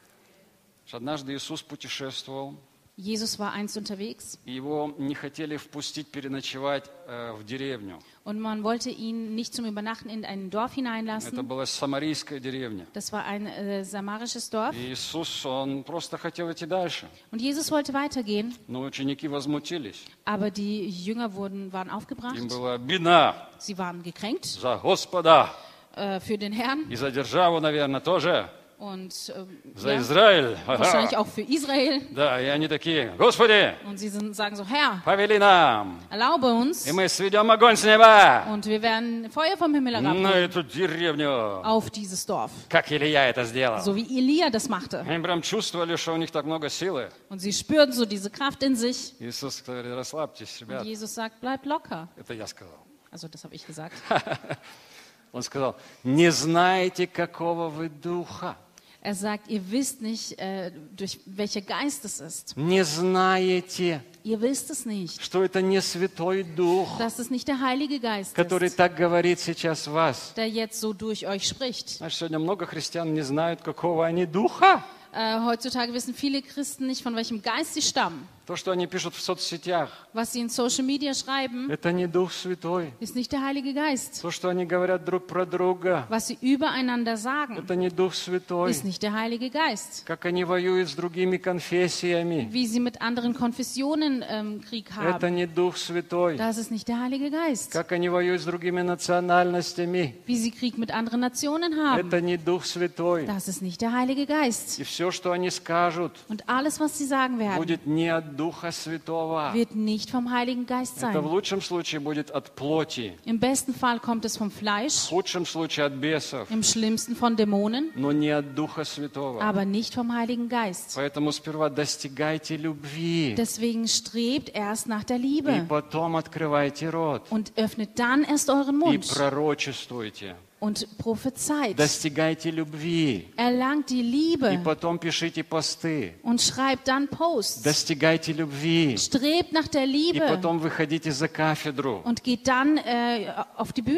Speaker 6: Однажды Иисус путешествовал,
Speaker 7: Jesus war einst unterwegs
Speaker 6: и его не хотели впустить переночевать э, в деревню.
Speaker 7: und man wollte ihn nicht zum Übernachten in ein Dorf
Speaker 6: Это
Speaker 7: hineinlassen.
Speaker 6: была самарийская деревня.
Speaker 7: Das war ein äh, samarisches Dorf.
Speaker 6: И Иисус, он просто хотел идти дальше.
Speaker 7: Und Jesus wollte weitergehen,
Speaker 6: Но ученики возмутились.
Speaker 7: aber die Jünger wurden, waren
Speaker 6: Им
Speaker 7: aufgebracht.
Speaker 6: было обидно
Speaker 7: Sie waren gekränkt
Speaker 6: за Господа.
Speaker 7: äh, für den Herrn
Speaker 6: И за державу, наверное, тоже.
Speaker 7: und äh,
Speaker 6: За
Speaker 7: ja,
Speaker 6: Израиль.
Speaker 7: wahrscheinlich
Speaker 6: Ага.
Speaker 7: auch für Israel.
Speaker 6: Да, и они такие, Господи,
Speaker 7: Und sie sind, sagen so, Herr,
Speaker 6: повели нам,
Speaker 7: erlaube uns
Speaker 6: и мы сведем огонь с неба
Speaker 7: und wir werden Feuer vom Himmel
Speaker 6: на
Speaker 7: herabholen
Speaker 6: эту деревню,
Speaker 7: auf dieses Dorf.
Speaker 6: как Илья это сделал.
Speaker 7: So wie Elia das machte.
Speaker 6: Они прям чувствовали, что у них так много силы.
Speaker 7: Und sie spürten so diese Kraft in sich.
Speaker 6: Иисус говорит, расслабьтесь,
Speaker 7: Und
Speaker 6: ребят.
Speaker 7: Jesus sagt, bleib locker.
Speaker 6: Это я сказал.
Speaker 7: Also das habe ich gesagt.
Speaker 6: Он сказал, не знаете, какого вы духа.
Speaker 7: Er sagt, ihr wisst nicht, äh, durch welcher Geist es ist.
Speaker 6: Не знаете,
Speaker 7: Ihr wisst es nicht.
Speaker 6: что это не Святой Дух,
Speaker 7: Dass es nicht der Heilige Geist
Speaker 6: который
Speaker 7: ist,
Speaker 6: так говорит сейчас в вас.
Speaker 7: der jetzt so durch euch spricht.
Speaker 6: Знаешь, сегодня много христиан не знают, какого они духа.
Speaker 7: Äh, heutzutage wissen viele Christen nicht, von welchem Geist sie stammen.
Speaker 6: То, что они пишут в соцсетях,
Speaker 7: Was sie in Social Media schreiben,
Speaker 6: это не Дух Святой.
Speaker 7: ist nicht der Heilige Geist.
Speaker 6: То, что они говорят друг про друга,
Speaker 7: Was sie übereinander sagen,
Speaker 6: это не Дух Святой.
Speaker 7: ist nicht der Heilige Geist.
Speaker 6: Как они воюют с другими конфессиями,
Speaker 7: Wie sie mit anderen Konfessionen ähm, Krieg
Speaker 6: это
Speaker 7: haben,
Speaker 6: не Дух Святой.
Speaker 7: das ist nicht der Heilige Geist.
Speaker 6: Как они воюют с другими национальностями,
Speaker 7: Wie sie Krieg mit anderen Nationen haben,
Speaker 6: это не Дух Святой.
Speaker 7: das ist nicht der Heilige Geist.
Speaker 6: И все, что они скажут,
Speaker 7: Und alles, was sie sagen werden,
Speaker 6: будет не от Духа Святого.
Speaker 7: wird nicht vom Heiligen Geist
Speaker 6: Это в
Speaker 7: sein.
Speaker 6: лучшем случае будет от плоти,
Speaker 7: Im besten Fall kommt es vom
Speaker 6: в
Speaker 7: Fleisch,
Speaker 6: худшем случае от бесов,
Speaker 7: im schlimmsten von Dämonen,
Speaker 6: но не от Духа Святого.
Speaker 7: aber nicht vom Heiligen Geist.
Speaker 6: Поэтому сперва достигайте любви,
Speaker 7: Deswegen strebt erst nach der
Speaker 6: и
Speaker 7: Liebe
Speaker 6: потом открывайте рот,
Speaker 7: und öffnet dann erst euren
Speaker 6: и
Speaker 7: Mund
Speaker 6: пророчествуйте.
Speaker 7: und prophezeit.
Speaker 6: Достигайте любви,
Speaker 7: Erlangt die
Speaker 6: и
Speaker 7: Liebe
Speaker 6: потом пишите посты.
Speaker 7: und schreibt dann Posts.
Speaker 6: Достигайте любви,
Speaker 7: Strebt nach der
Speaker 6: и
Speaker 7: Liebe
Speaker 6: потом выходите за кафедру.
Speaker 7: und geht dann äh, auf die Bühne.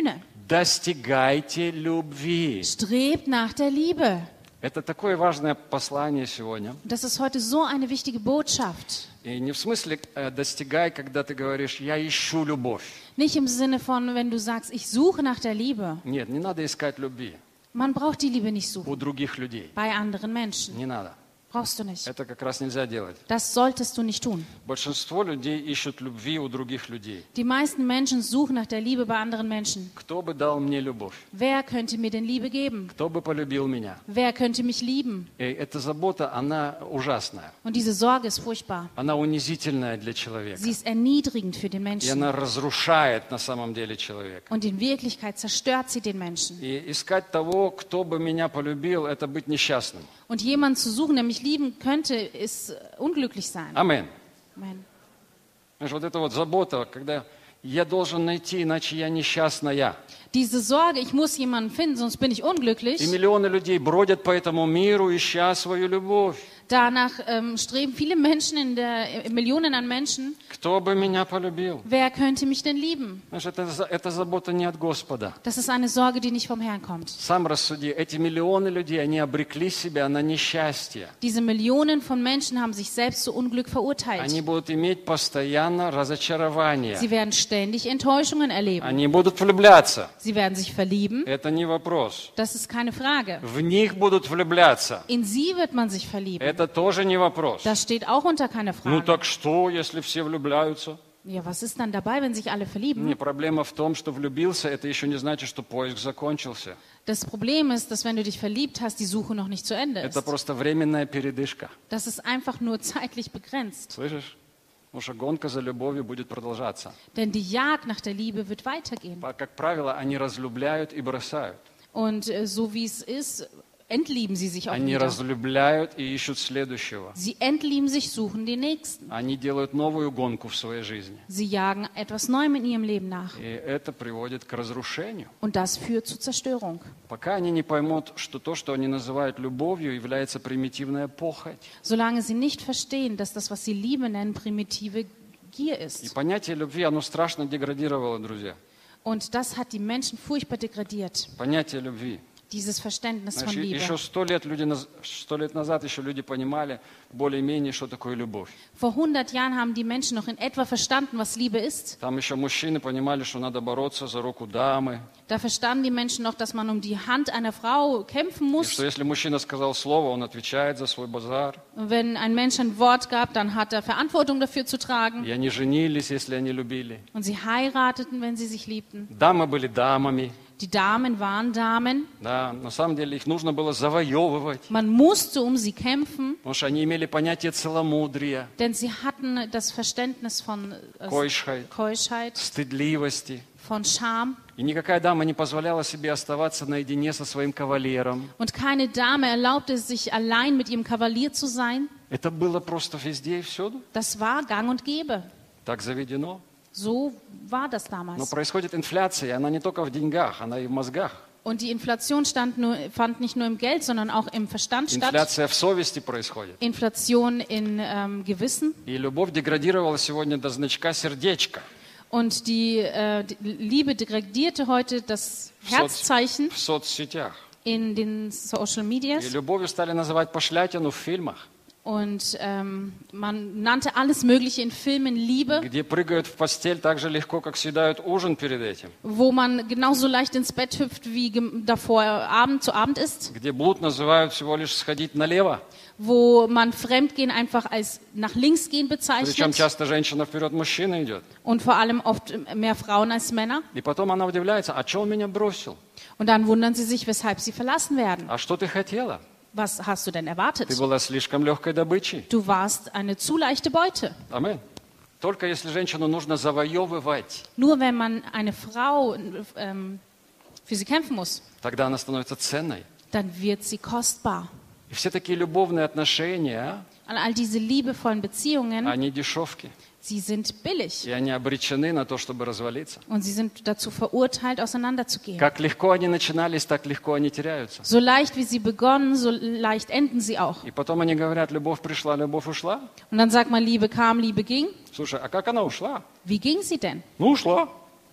Speaker 6: Достигайте любви.
Speaker 7: Strebt nach der Liebe.
Speaker 6: Это такое важное послание сегодня.
Speaker 7: Das ist heute so eine wichtige Botschaft.
Speaker 6: И не в смысле э, достигай, когда ты говоришь, я ищу любовь.
Speaker 7: Nicht im Sinne von, wenn du sagst, ich suche nach der Liebe.
Speaker 6: Нет, не надо искать любви
Speaker 7: Man braucht die Liebe nicht
Speaker 6: у
Speaker 7: suchen.
Speaker 6: других людей.
Speaker 7: Bei anderen Menschen.
Speaker 6: Не надо.
Speaker 7: Brauchst du nicht.
Speaker 6: Это как раз нельзя делать.
Speaker 7: Das solltest du nicht tun.
Speaker 6: Большинство людей ищут любви у других людей.
Speaker 7: Die meisten Menschen suchen nach der Liebe bei anderen Menschen.
Speaker 6: Кто бы дал мне любовь?
Speaker 7: Wer könnte mir denn Liebe geben?
Speaker 6: Кто бы полюбил меня?
Speaker 7: Wer könnte mich lieben?
Speaker 6: И эта забота, она ужасная.
Speaker 7: Und diese Sorge ist furchtbar.
Speaker 6: Она унизительная для человека.
Speaker 7: Sie ist erniedrigend für den
Speaker 6: И
Speaker 7: Menschen.
Speaker 6: она разрушает на самом деле человека.
Speaker 7: Und in Wirklichkeit zerstört sie den Menschen.
Speaker 6: И искать того, кто бы меня полюбил, это быть несчастным.
Speaker 7: Und jemanden zu suchen, der mich lieben könnte, ist unglücklich sein.
Speaker 6: Аминь.
Speaker 7: Amen.
Speaker 6: Знаешь, вот эта вот забота, когда я должен найти, иначе я несчастная.
Speaker 7: Diese Sorge, ich muss jemanden finden, sonst bin ich
Speaker 6: И
Speaker 7: unglücklich.
Speaker 6: миллионы людей бродят по этому миру, ища свою любовь.
Speaker 7: Danach ähm, streben viele Menschen, in der, äh, Millionen an Menschen.
Speaker 6: Кто бы меня полюбил?
Speaker 7: Wer könnte mich denn lieben?
Speaker 6: Знаешь, это, это забота не от Господа.
Speaker 7: Das ist eine Sorge, die nicht vom Herrn kommt.
Speaker 6: Сам рассуди, эти миллионы людей, они обрекли себя на несчастье.
Speaker 7: Diese Millionen von Menschen haben sich selbst zu Unglück verurteilt.
Speaker 6: Они будут иметь постоянно разочарование.
Speaker 7: Sie werden ständig Enttäuschungen erleben.
Speaker 6: Они будут влюбляться.
Speaker 7: Sie werden sich verlieben.
Speaker 6: Это не вопрос.
Speaker 7: Das ist keine Frage.
Speaker 6: В них будут влюбляться.
Speaker 7: In sie wird man sich verlieben.
Speaker 6: Это тоже не вопрос.
Speaker 7: Das steht auch unter keiner
Speaker 6: Ну
Speaker 7: Frage.
Speaker 6: так что, если все влюбляются?
Speaker 7: Ja, was ist dann dabei, wenn sich alle verlieben?
Speaker 6: Не, проблема в том, что влюбился, это еще не значит, что поиск закончился.
Speaker 7: Das Problem ist, dass wenn du dich verliebt hast, die Suche noch nicht zu Ende
Speaker 6: Это
Speaker 7: ist.
Speaker 6: просто временная передышка.
Speaker 7: Das ist einfach nur zeitlich begrenzt.
Speaker 6: Слышишь? Потому что гонка за любовью будет продолжаться.
Speaker 7: Denn die Jagd nach der Liebe wird weitergehen.
Speaker 6: Как правило, они разлюбляют и бросают.
Speaker 7: Und äh, so wie es ist, entlieben sie sich auch
Speaker 6: Они
Speaker 7: wieder.
Speaker 6: разлюбляют и ищут следующего.
Speaker 7: Sie entlieben sich, suchen den Nächsten.
Speaker 6: Они делают новую гонку в своей жизни.
Speaker 7: Sie jagen etwas Neuem in ihrem Leben nach.
Speaker 6: И это приводит к разрушению.
Speaker 7: Und das führt zu Zerstörung.
Speaker 6: Пока они не поймут, что то, что они называют любовью, является примитивная похоть.
Speaker 7: Solange sie nicht verstehen, dass das, was sie Liebe nennen, primitive Gier
Speaker 6: И
Speaker 7: ist.
Speaker 6: понятие любви, оно страшно деградировало, друзья.
Speaker 7: Und das hat die Menschen furchtbar degradiert.
Speaker 6: Понятие любви.
Speaker 7: Dieses Verständnis von
Speaker 6: Знаешь,
Speaker 7: Liebe.
Speaker 6: еще сто лет, люди, наз- сто лет назад еще люди понимали более-менее, что такое любовь.
Speaker 7: Vor hundert Jahren haben die Menschen noch in etwa verstanden, was Liebe ist.
Speaker 6: Там еще мужчины понимали, что надо бороться за руку дамы.
Speaker 7: Da verstanden die Menschen noch, dass man um die Hand einer Frau kämpfen
Speaker 6: И
Speaker 7: muss.
Speaker 6: что если мужчина сказал слово, он отвечает за свой базар.
Speaker 7: Und wenn ein Mensch ein Wort gab, dann hat er Verantwortung dafür zu tragen.
Speaker 6: И они женились, если они любили.
Speaker 7: Und sie heirateten, wenn sie sich liebten.
Speaker 6: Дамы были дамами.
Speaker 7: Die Damen waren Damen.
Speaker 6: Да, на самом деле их нужно было завоевывать.
Speaker 7: Man musste um sie kämpfen,
Speaker 6: Потому что они имели понятие целомудрия,
Speaker 7: denn sie hatten das Verständnis von äh,
Speaker 6: Keuschheit.
Speaker 7: Keuschheit,
Speaker 6: стыдливости.
Speaker 7: von Scham.
Speaker 6: И никакая дама не позволяла себе оставаться наедине со своим кавалером.
Speaker 7: Und keine Dame erlaubte es sich, allein mit ihrem Kavalier zu sein.
Speaker 6: Это было просто везде и всюду.
Speaker 7: Das war gang und gäbe.
Speaker 6: Так заведено.
Speaker 7: So war das
Speaker 6: Но
Speaker 7: damals.
Speaker 6: происходит инфляция, и она не только в деньгах, она и в мозгах.
Speaker 7: Und die Inflation stand nur, fand nicht nur im Geld, sondern auch im Verstand statt.
Speaker 6: Инфляция в совести происходит.
Speaker 7: Inflation in ähm, Gewissen.
Speaker 6: И любовь деградировала сегодня до значка сердечко.
Speaker 7: Und die, äh, die Liebe degradierte heute das
Speaker 6: В, соц-
Speaker 7: Herzzeichen
Speaker 6: в соцсетях.
Speaker 7: in den Social
Speaker 6: И
Speaker 7: Medias.
Speaker 6: любовью стали называть пошлятину в фильмах,
Speaker 7: Und ähm, man nannte alles Mögliche in Filmen Liebe,
Speaker 6: где прыгают в постель так же легко, как съедают ужин перед этим.
Speaker 7: wo man genauso leicht ins Bett hüpft, wie gem- davor Abend zu Abend isst,
Speaker 6: Где блуд называют всего лишь сходить налево.
Speaker 7: wo man Fremdgehen einfach als nach links gehen
Speaker 6: Причем
Speaker 7: bezeichnet
Speaker 6: часто женщина вперед мужчины идет.
Speaker 7: und vor allem oft mehr Frauen als Männer.
Speaker 6: И потом она удивляется, а что он меня бросил?
Speaker 7: Und dann wundern sie sich, weshalb sie verlassen werden.
Speaker 6: А что ты хотела?
Speaker 7: Was hast du denn erwartet?
Speaker 6: Ты была слишком легкой добычей.
Speaker 7: Du warst eine zu leichte Beute.
Speaker 6: Аминь. Только если женщину нужно завоевывать,
Speaker 7: Nur wenn man eine Frau ähm, für sie kämpfen muss,
Speaker 6: тогда она становится ценной.
Speaker 7: dann wird sie kostbar.
Speaker 6: И все такие любовные отношения,
Speaker 7: All, all diese liebevollen Beziehungen,
Speaker 6: они дешевки.
Speaker 7: sie sind billig
Speaker 6: И они обречены на то, чтобы развалиться.
Speaker 7: und sie sind dazu verurteilt, auseinanderzugehen.
Speaker 6: Как легко они начинались, так легко они теряются.
Speaker 7: So leicht wie sie begonnen, so leicht enden sie auch.
Speaker 6: И потом они говорят, любовь пришла, любовь ушла.
Speaker 7: Und dann sagt man, Liebe kam, Liebe ging.
Speaker 6: Слушай, а как она ушла?
Speaker 7: Wie ging sie denn?
Speaker 6: Ну, ушла.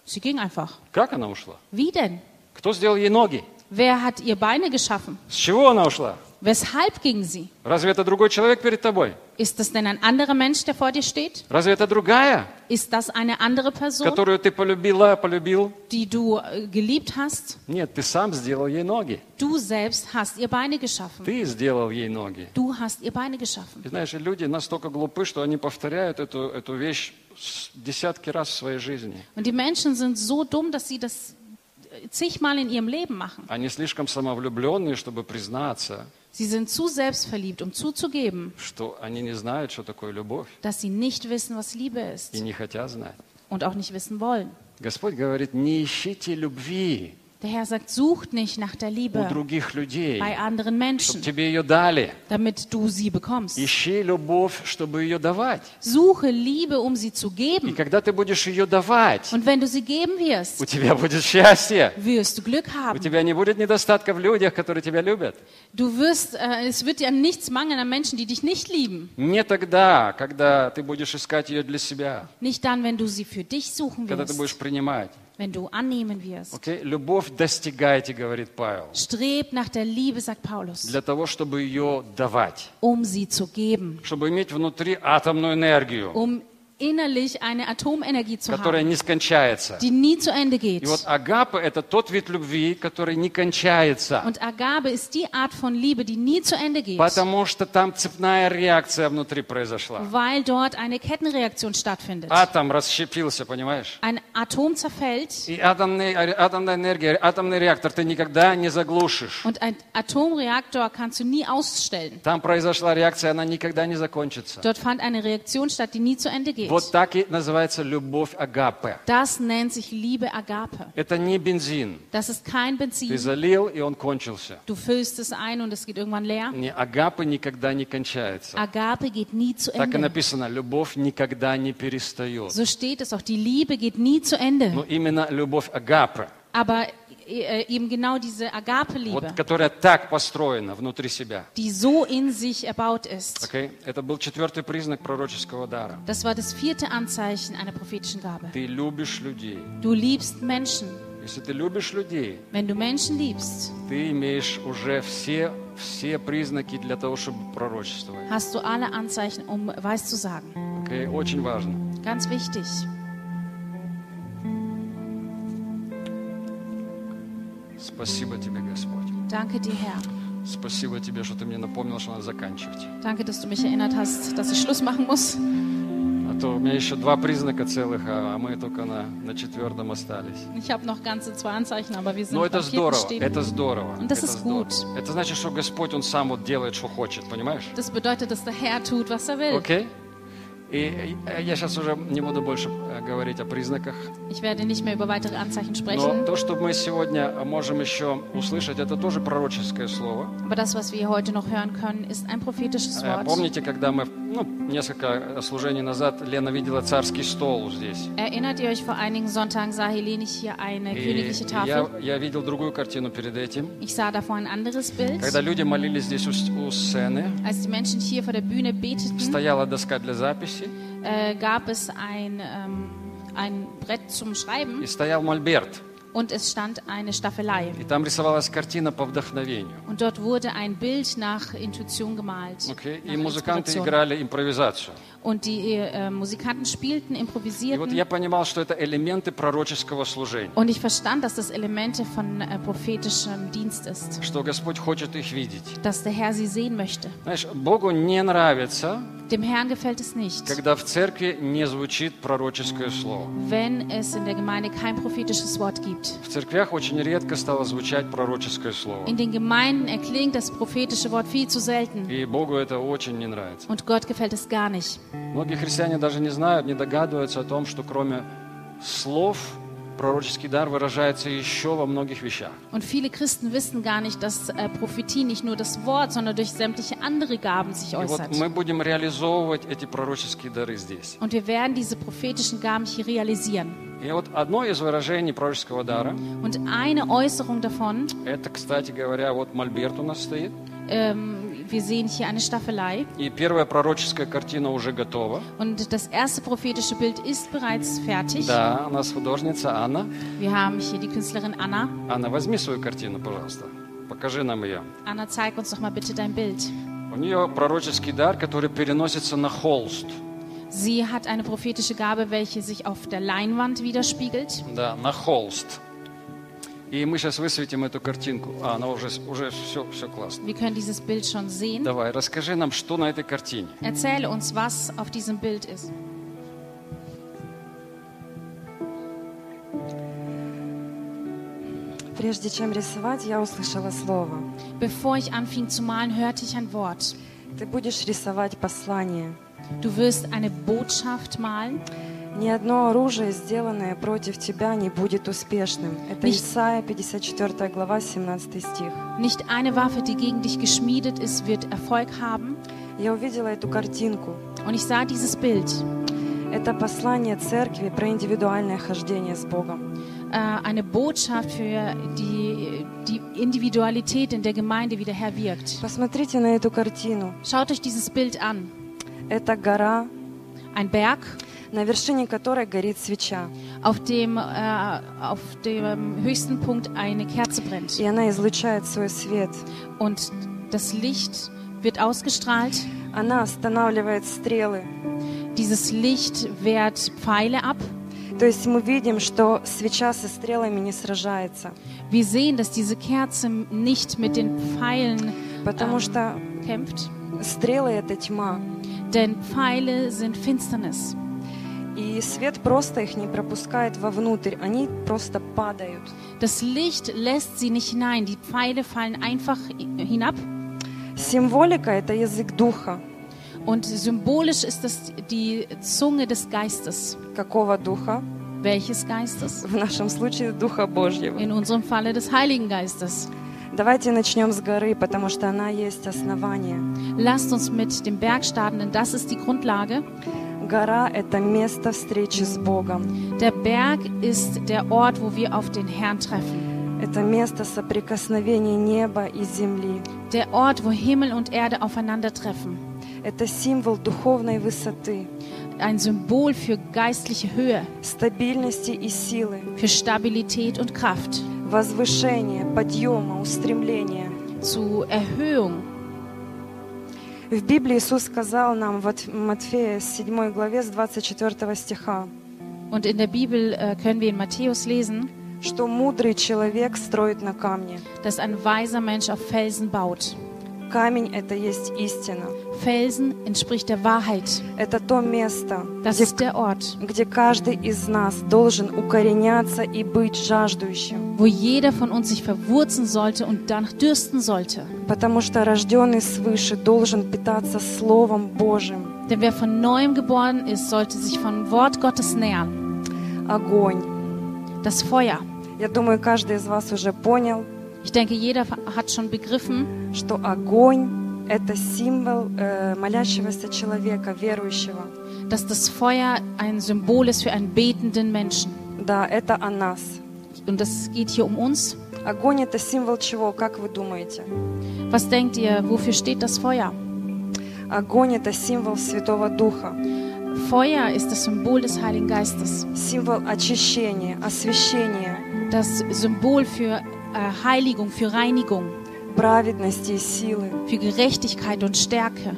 Speaker 7: Sie ging einfach.
Speaker 6: Как она ушла?
Speaker 7: Wie denn?
Speaker 6: Кто сделал ей ноги?
Speaker 7: Wer hat ihr Beine geschaffen?
Speaker 6: С чего она ушла?
Speaker 7: Weshalb ging sie?
Speaker 6: Разве это другой человек перед тобой?
Speaker 7: Ist das denn ein anderer Mensch, der vor dir steht?
Speaker 6: Разве это другая,
Speaker 7: Ist das eine andere Person,
Speaker 6: которую ты полюбила, полюбил?
Speaker 7: die du äh, geliebt hast?
Speaker 6: Нет, ты сам сделал ей ноги.
Speaker 7: Du selbst hast ihr Beine geschaffen.
Speaker 6: Ты сделал ей ноги.
Speaker 7: Du hast ihr Beine geschaffen.
Speaker 6: И знаешь, люди настолько глупы, что они повторяют эту, эту вещь с- десятки раз в своей жизни.
Speaker 7: Und die Menschen sind so dumm, dass sie das zigmal in ihrem Leben machen.
Speaker 6: Они слишком самовлюбленные, чтобы признаться,
Speaker 7: Sie sind zu selbstverliebt, um zuzugeben,
Speaker 6: что они не знают, что такое любовь,
Speaker 7: dass sie nicht wissen, was Liebe
Speaker 6: и
Speaker 7: ist
Speaker 6: не хотят знать.
Speaker 7: und auch nicht wissen wollen.
Speaker 6: Господь говорит, не ищите любви
Speaker 7: Der Herr sagt, sucht nicht nach der
Speaker 6: у
Speaker 7: Liebe
Speaker 6: других людей,
Speaker 7: bei anderen
Speaker 6: чтобы
Speaker 7: Menschen,
Speaker 6: тебе ее dали.
Speaker 7: damit du sie bekommst.
Speaker 6: Ищи любовь, чтобы ее давать.
Speaker 7: Suche Liebe, um sie zu
Speaker 6: И
Speaker 7: geben.
Speaker 6: когда ты будешь ее давать,
Speaker 7: Und wenn du sie geben wirst,
Speaker 6: у тебя будет счастье.
Speaker 7: wirst du Glück
Speaker 6: У
Speaker 7: haben.
Speaker 6: тебя не будет недостатка в людях, которые тебя любят.
Speaker 7: Du wirst, äh, es wird dir an nichts mangeln an Menschen, die dich nicht lieben.
Speaker 6: Не тогда, когда ты будешь искать ее для себя,
Speaker 7: Nicht dann, wenn du sie für dich suchen
Speaker 6: когда ты будешь
Speaker 7: wirst,
Speaker 6: принимать.
Speaker 7: wenn du annehmen wirst.
Speaker 6: Окей? Любовь достигайте, говорит Павел,
Speaker 7: Streb nach der Liebe, sagt Paulus,
Speaker 6: для того, чтобы ее давать,
Speaker 7: um sie zu geben,
Speaker 6: чтобы иметь внутри атомную энергию,
Speaker 7: um innerlich eine Atomenergie zu
Speaker 6: которая
Speaker 7: haben,
Speaker 6: не скончается.
Speaker 7: die nie zu Ende geht.
Speaker 6: И вот агапа – это тот вид любви, который не кончается,
Speaker 7: Und Agape ist die Art von Liebe, die nie zu Ende geht,
Speaker 6: потому что там цепная реакция внутри произошла.
Speaker 7: weil dort eine Kettenreaktion stattfindet.
Speaker 6: Атом расщепился, понимаешь?
Speaker 7: Ein Atom zerfällt
Speaker 6: И атомный, атомная энергия, атомный реактор ты никогда не заглушишь.
Speaker 7: und ein Atomreaktor kannst du nie ausstellen.
Speaker 6: Там произошла реакция, она никогда не закончится.
Speaker 7: Dort fand eine Reaktion statt, die nie zu Ende geht.
Speaker 6: Вот так и называется любовь агапе.
Speaker 7: Das nennt sich Liebe Agape.
Speaker 6: Это не бензин.
Speaker 7: Das ist kein
Speaker 6: Ты
Speaker 7: Benzin.
Speaker 6: залил, и он кончился.
Speaker 7: Du füllst es ein und es geht irgendwann leer.
Speaker 6: Не, агапе никогда не кончается.
Speaker 7: Agape geht nie zu
Speaker 6: Так и
Speaker 7: Ende.
Speaker 6: написано, любовь никогда не перестает.
Speaker 7: So steht es auch, die Liebe geht nie zu
Speaker 6: Но
Speaker 7: Ende.
Speaker 6: именно любовь агапе,
Speaker 7: Aber äh, eben genau diese Agape-Liebe,
Speaker 6: вот, которая так построена внутри себя.
Speaker 7: die so in sich erbaut ist,
Speaker 6: Okay? Это был четвертый признак пророческого дара.
Speaker 7: das war das vierte Anzeichen einer prophetischen Gabe.
Speaker 6: Ты любишь людей.
Speaker 7: Du liebst Menschen.
Speaker 6: Если ты любишь людей,
Speaker 7: Wenn du Menschen liebst,
Speaker 6: ты имеешь уже все, все признаки для того, чтобы пророчествовать.
Speaker 7: hast du alle Anzeichen, um Weiß zu sagen.
Speaker 6: Okay? Очень важно.
Speaker 7: Ganz wichtig.
Speaker 6: Спасибо тебе, Господь.
Speaker 7: Danke dir, Herr.
Speaker 6: Спасибо тебе, что ты мне напомнил, что надо заканчивать.
Speaker 7: Danke, dass du mich erinnert hast, dass ich Schluss machen muss.
Speaker 6: А то у меня еще два признака целых, а мы только на, на четвертом остались.
Speaker 7: Ich habe noch ganze zwei Anzeichen, aber wir sind
Speaker 6: Но это
Speaker 7: beim vierten
Speaker 6: здорово,
Speaker 7: stehen.
Speaker 6: это здорово.
Speaker 7: Und das
Speaker 6: это
Speaker 7: ist
Speaker 6: здорово.
Speaker 7: gut.
Speaker 6: Это значит, что Господь, Он сам вот делает, что хочет, понимаешь?
Speaker 7: Das bedeutet, dass der Herr tut, was er will.
Speaker 6: Окей? И э, я сейчас уже не буду больше э, говорить о признаках.
Speaker 7: Ich werde nicht mehr über weitere Anzeichen
Speaker 6: Но
Speaker 7: sprechen.
Speaker 6: то, что мы сегодня можем еще услышать, это тоже пророческое слово.
Speaker 7: Aber das, was wir heute noch hören können, ist ein prophetisches
Speaker 6: Э,
Speaker 7: Wort.
Speaker 6: Помните, когда мы, ну, несколько служений назад, Лена видела царский стол здесь.
Speaker 7: Erinnert ihr euch, vor einigen Sonntagen sah Helene hier eine
Speaker 6: И
Speaker 7: königliche
Speaker 6: я,
Speaker 7: Tafel?
Speaker 6: я видел другую картину перед этим.
Speaker 7: Ich sah davor ein anderes Bild.
Speaker 6: Когда люди молились здесь у, у сцены,
Speaker 7: Als die Menschen hier vor der Bühne beteten,
Speaker 6: стояла доска для записи
Speaker 7: äh, gab es ein, ähm, ein Brett zum Schreiben
Speaker 6: и стоял мольберт.
Speaker 7: und es stand eine Staffelei.
Speaker 6: И там рисовалась картина по вдохновению.
Speaker 7: Und dort wurde ein Bild nach Intuition gemalt.
Speaker 6: Okay?
Speaker 7: nach
Speaker 6: И музыканты
Speaker 7: Inspiration.
Speaker 6: играли импровизацию.
Speaker 7: Und die äh, Musikanten spielten,
Speaker 6: И вот
Speaker 7: improvisierten.
Speaker 6: я понимал, что это элементы пророческого служения.
Speaker 7: Und ich verstand, dass das Elemente von äh, prophetischem Dienst ist.
Speaker 6: Что Господь хочет их видеть.
Speaker 7: Dass der Herr sie sehen möchte.
Speaker 6: Знаешь, Богу не нравится,
Speaker 7: Dem Herrn gefällt es nicht,
Speaker 6: когда в церкви не звучит пророческое слово.
Speaker 7: wenn es in der Gemeinde kein prophetisches Wort gibt.
Speaker 6: В церквях очень редко стало звучать пророческое слово.
Speaker 7: In den Gemeinden erklingt das prophetische Wort viel zu selten.
Speaker 6: И Богу это очень не нравится.
Speaker 7: Und Gott gefällt es gar nicht.
Speaker 6: Многие христиане даже не знают, не догадываются о том, что кроме слов пророческий дар выражается еще во многих вещах.
Speaker 7: Und viele Christen wissen gar nicht, dass äh, Prophetie nicht nur das Wort, sondern durch sämtliche andere Gaben sich
Speaker 6: И вот
Speaker 7: äußert.
Speaker 6: мы будем реализовывать эти пророческие дары здесь.
Speaker 7: Und wir werden diese prophetischen Gaben hier realisieren.
Speaker 6: И вот одно из выражений пророческого дара,
Speaker 7: Und eine Äußerung davon,
Speaker 6: это, кстати говоря, вот мольберт у нас стоит.
Speaker 7: ähm, wir sehen hier eine Staffelei.
Speaker 6: И первая пророческая картина уже готова.
Speaker 7: Und das erste prophetische Bild ist bereits fertig.
Speaker 6: Да, у нас художница Анна.
Speaker 7: Wir haben hier die Künstlerin Anna.
Speaker 6: Анна, возьми свою картину, пожалуйста. Покажи нам ее.
Speaker 7: Anna, zeig uns doch mal bitte dein Bild.
Speaker 6: У нее пророческий дар, который переносится на холст.
Speaker 7: Sie hat eine prophetische Gabe, welche sich auf der Leinwand widerspiegelt.
Speaker 6: Да, на холст. И мы сейчас высветим эту картинку. А, она уже, уже все, все классно.
Speaker 7: Wir können dieses Bild schon sehen.
Speaker 6: Давай, расскажи нам, что на этой картине.
Speaker 7: Erzähle uns, was auf diesem Bild ist.
Speaker 8: Прежде чем рисовать, я услышала слово.
Speaker 7: Bevor ich anfing zu malen, hörte ich ein Wort.
Speaker 8: Ты будешь рисовать послание.
Speaker 7: Du wirst eine Botschaft malen.
Speaker 8: Ни одно оружие, сделанное против тебя, не будет успешным. Это
Speaker 7: Nicht-
Speaker 8: Исайя пятьдесят четвёртая глава, семнадцатый стих.
Speaker 7: Nicht eine Waffe, die gegen dich geschmiedet ist, wird Erfolg haben.
Speaker 8: Я увидела эту картинку.
Speaker 7: Und ich sah dieses Bild.
Speaker 8: Это послание церкви про индивидуальное хождение с Богом.
Speaker 7: Äh, eine Botschaft für die, die Individualität in der Gemeinde, wie der Herr wirkt.
Speaker 8: Посмотрите на эту картину.
Speaker 7: Schaut euch dieses Bild an.
Speaker 8: Это гора,
Speaker 7: Ein Berg,
Speaker 8: на вершине которой горит свеча.
Speaker 7: auf dem, äh, auf dem höchsten Punkt eine Kerze brennt.
Speaker 8: И она излучает свой свет.
Speaker 7: Und das Licht wird ausgestrahlt.
Speaker 8: Она останавливает стрелы.
Speaker 7: Dieses Licht wehrt Pfeile ab.
Speaker 8: То есть мы видим, что свеча со стрелами не сражается.
Speaker 7: Wir sehen, dass diese Kerze nicht mit den Pfeilen
Speaker 8: Потому
Speaker 7: ähm,
Speaker 8: что
Speaker 7: kämpft,
Speaker 8: стрелы — это тьма.
Speaker 7: denn Pfeile sind Finsternis.
Speaker 8: И свет просто их не пропускает вовнутрь. Они просто падают.
Speaker 7: Das Licht lässt sie nicht hinein. Die Pfeile fallen einfach hinab.
Speaker 8: Символика — это язык духа.
Speaker 7: Und symbolisch ist das die Zunge des Geistes.
Speaker 8: Какого духа?
Speaker 7: Welches Geistes?
Speaker 8: В нашем случае духа Божьего.
Speaker 7: In unserem Falle des Heiligen Geistes.
Speaker 8: Давайте начнем с горы, потому что она есть основание.
Speaker 7: Lasst uns mit dem Berg starten, denn das ist die Grundlage.
Speaker 8: Гора — это место встречи с Богом.
Speaker 7: Der Berg ist der Ort, wo wir auf den Herrn treffen.
Speaker 8: Это место соприкосновения неба и земли.
Speaker 7: Der Ort, wo Himmel und Erde aufeinandertreffen.
Speaker 8: Это символ духовной высоты,
Speaker 7: Ein Symbol für geistliche Höhe,
Speaker 8: стабильности и силы,
Speaker 7: für Stabilität und Kraft,
Speaker 8: возвышения, подъема, устремления.
Speaker 7: zu Erhöhung.
Speaker 8: В Библии Иисус сказал нам в Матфея седьмой главе с двадцать четвёртого стиха,
Speaker 7: Und in der Bibel äh, können wir in Matthäus lesen,
Speaker 8: что мудрый человек строит на камне.
Speaker 7: dass ein weiser Mensch auf Felsen baut.
Speaker 8: Камень — это есть истина.
Speaker 7: Felsen entspricht der Wahrheit.
Speaker 8: Это то место,
Speaker 7: Das
Speaker 8: где,
Speaker 7: ist der Ort,
Speaker 8: где каждый из нас должен укореняться и быть жаждущим.
Speaker 7: wo jeder von uns sich verwurzeln sollte und danach dürsten sollte.
Speaker 8: Потому что рожденный свыше должен питаться Словом Божьим.
Speaker 7: Denn wer von Neuem geboren ist, sollte sich vom Wort Gottes nähern.
Speaker 8: Огонь.
Speaker 7: Das Feuer.
Speaker 8: Я думаю, каждый из вас уже понял,
Speaker 7: Ich denke, jeder hat schon begriffen,
Speaker 8: что огонь — это символ э, молящегося человека, верующего.
Speaker 7: dass das Feuer ein Symbol ist für einen betenden Menschen.
Speaker 8: Да, это о нас.
Speaker 7: Und das geht hier um uns.
Speaker 8: Огонь — это символ чего, как вы думаете?
Speaker 7: Was denkt ihr, wofür steht das Feuer?
Speaker 8: Огонь — это символ Святого Духа,
Speaker 7: Feuer ist das Symbol des Heiligen Geistes.
Speaker 8: символ очищения, освящения,
Speaker 7: Das Symbol für äh, Heiligung, für Reinigung,
Speaker 8: праведности и силы.
Speaker 7: für Gerechtigkeit und Stärke.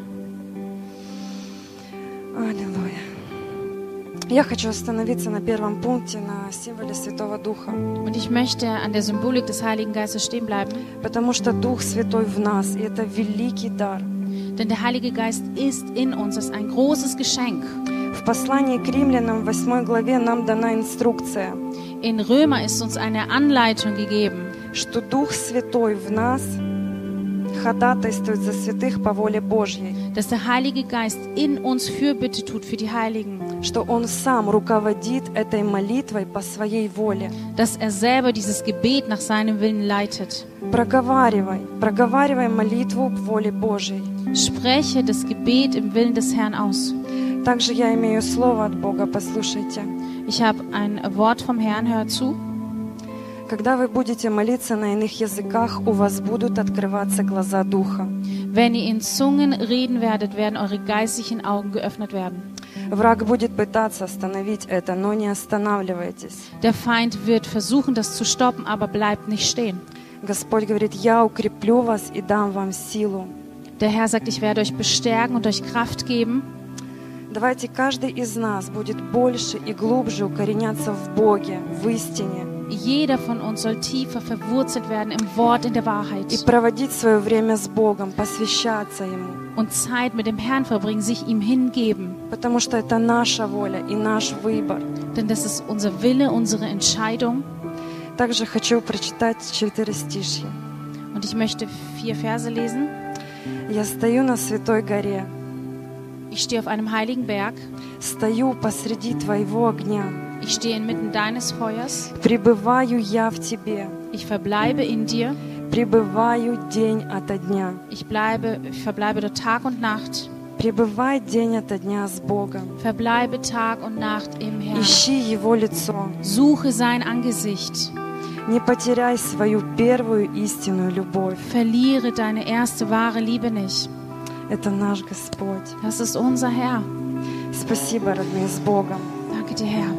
Speaker 8: Аллилуйя. Я хочу остановиться на первом пункте, на символе Святого Духа,
Speaker 7: Und ich möchte an der Symbolik des Heiligen Geistes stehen bleiben,
Speaker 8: потому что Дух Святой в нас, и это великий дар.
Speaker 7: denn der Heilige Geist ist in uns. Das ist ein großes Geschenk.
Speaker 8: В послании к римлянам в восьмой главе нам дана инструкция,
Speaker 7: In Römer ist uns eine Anleitung gegeben,
Speaker 8: что Дух Святой в нас ходатайствует за святых по воле Божьей,
Speaker 7: dass der Heilige Geist in uns Fürbitte tut für die Heiligen,
Speaker 8: что Он сам руководит этой молитвой по своей воле.
Speaker 7: dass er selber dieses Gebet nach seinem Willen leitet.
Speaker 8: Проговаривай, проговаривай молитву к воле Божьей.
Speaker 7: Spreche das Gebet im Willen des Herrn aus.
Speaker 8: Также я имею слово от Бога, послушайте.
Speaker 7: Ich habe ein Wort vom Herrn, hör zu.
Speaker 8: Когда вы будете молиться на иных языках, у вас будут открываться глаза Духа.
Speaker 7: Wenn ihr in Zungen reden werdet, werden eure geistlichen Augen geöffnet werden.
Speaker 8: Враг будет пытаться остановить это, но не останавливайтесь.
Speaker 7: Der Feind wird versuchen, das zu stoppen, aber bleibt nicht stehen.
Speaker 8: Господь говорит, я укреплю вас и дам вам силу.
Speaker 7: Der Herr sagt, ich werde euch bestärken und euch Kraft geben.
Speaker 8: Давайте каждый из нас будет больше и глубже укореняться в Боге, в истине.
Speaker 7: Jeder von uns soll tiefer verwurzelt werden im Wort, in der Wahrheit.
Speaker 8: И проводить свое время с Богом, посвящаться Ему.
Speaker 7: Und Zeit mit dem Herrn verbringen, sich ihm hingeben.
Speaker 8: Потому что это наша воля и наш выбор.
Speaker 7: Denn das ist unser Wille, unsere Entscheidung.
Speaker 8: Также хочу прочитать четырехстишье.
Speaker 7: Und ich möchte vier Verse lesen.
Speaker 8: Я стою на святой горе.
Speaker 7: Ich stehe auf einem heiligen Berg.
Speaker 8: Стою посреди Твоего огня.
Speaker 7: Ich stehe inmitten deines Feuers.
Speaker 8: Пребываю я в Тебе.
Speaker 7: Ich verbleibe in dir.
Speaker 8: Пребываю день ото дня.
Speaker 7: Ich bleibe, ich verbleibe dort Tag und Nacht.
Speaker 8: Пребывай день ото дня с Богом.
Speaker 7: Verbleibe Tag und Nacht im Herrn.
Speaker 8: Ищи Его лицо.
Speaker 7: Suche sein Angesicht.
Speaker 8: Не потеряй свою первую истинную любовь.
Speaker 7: Verliere deine erste wahre Liebe nicht.
Speaker 8: Это наш Господь.
Speaker 7: Das ist unser Herr.
Speaker 8: Спасибо, родные, с Богом.
Speaker 7: Danke dir, Herr.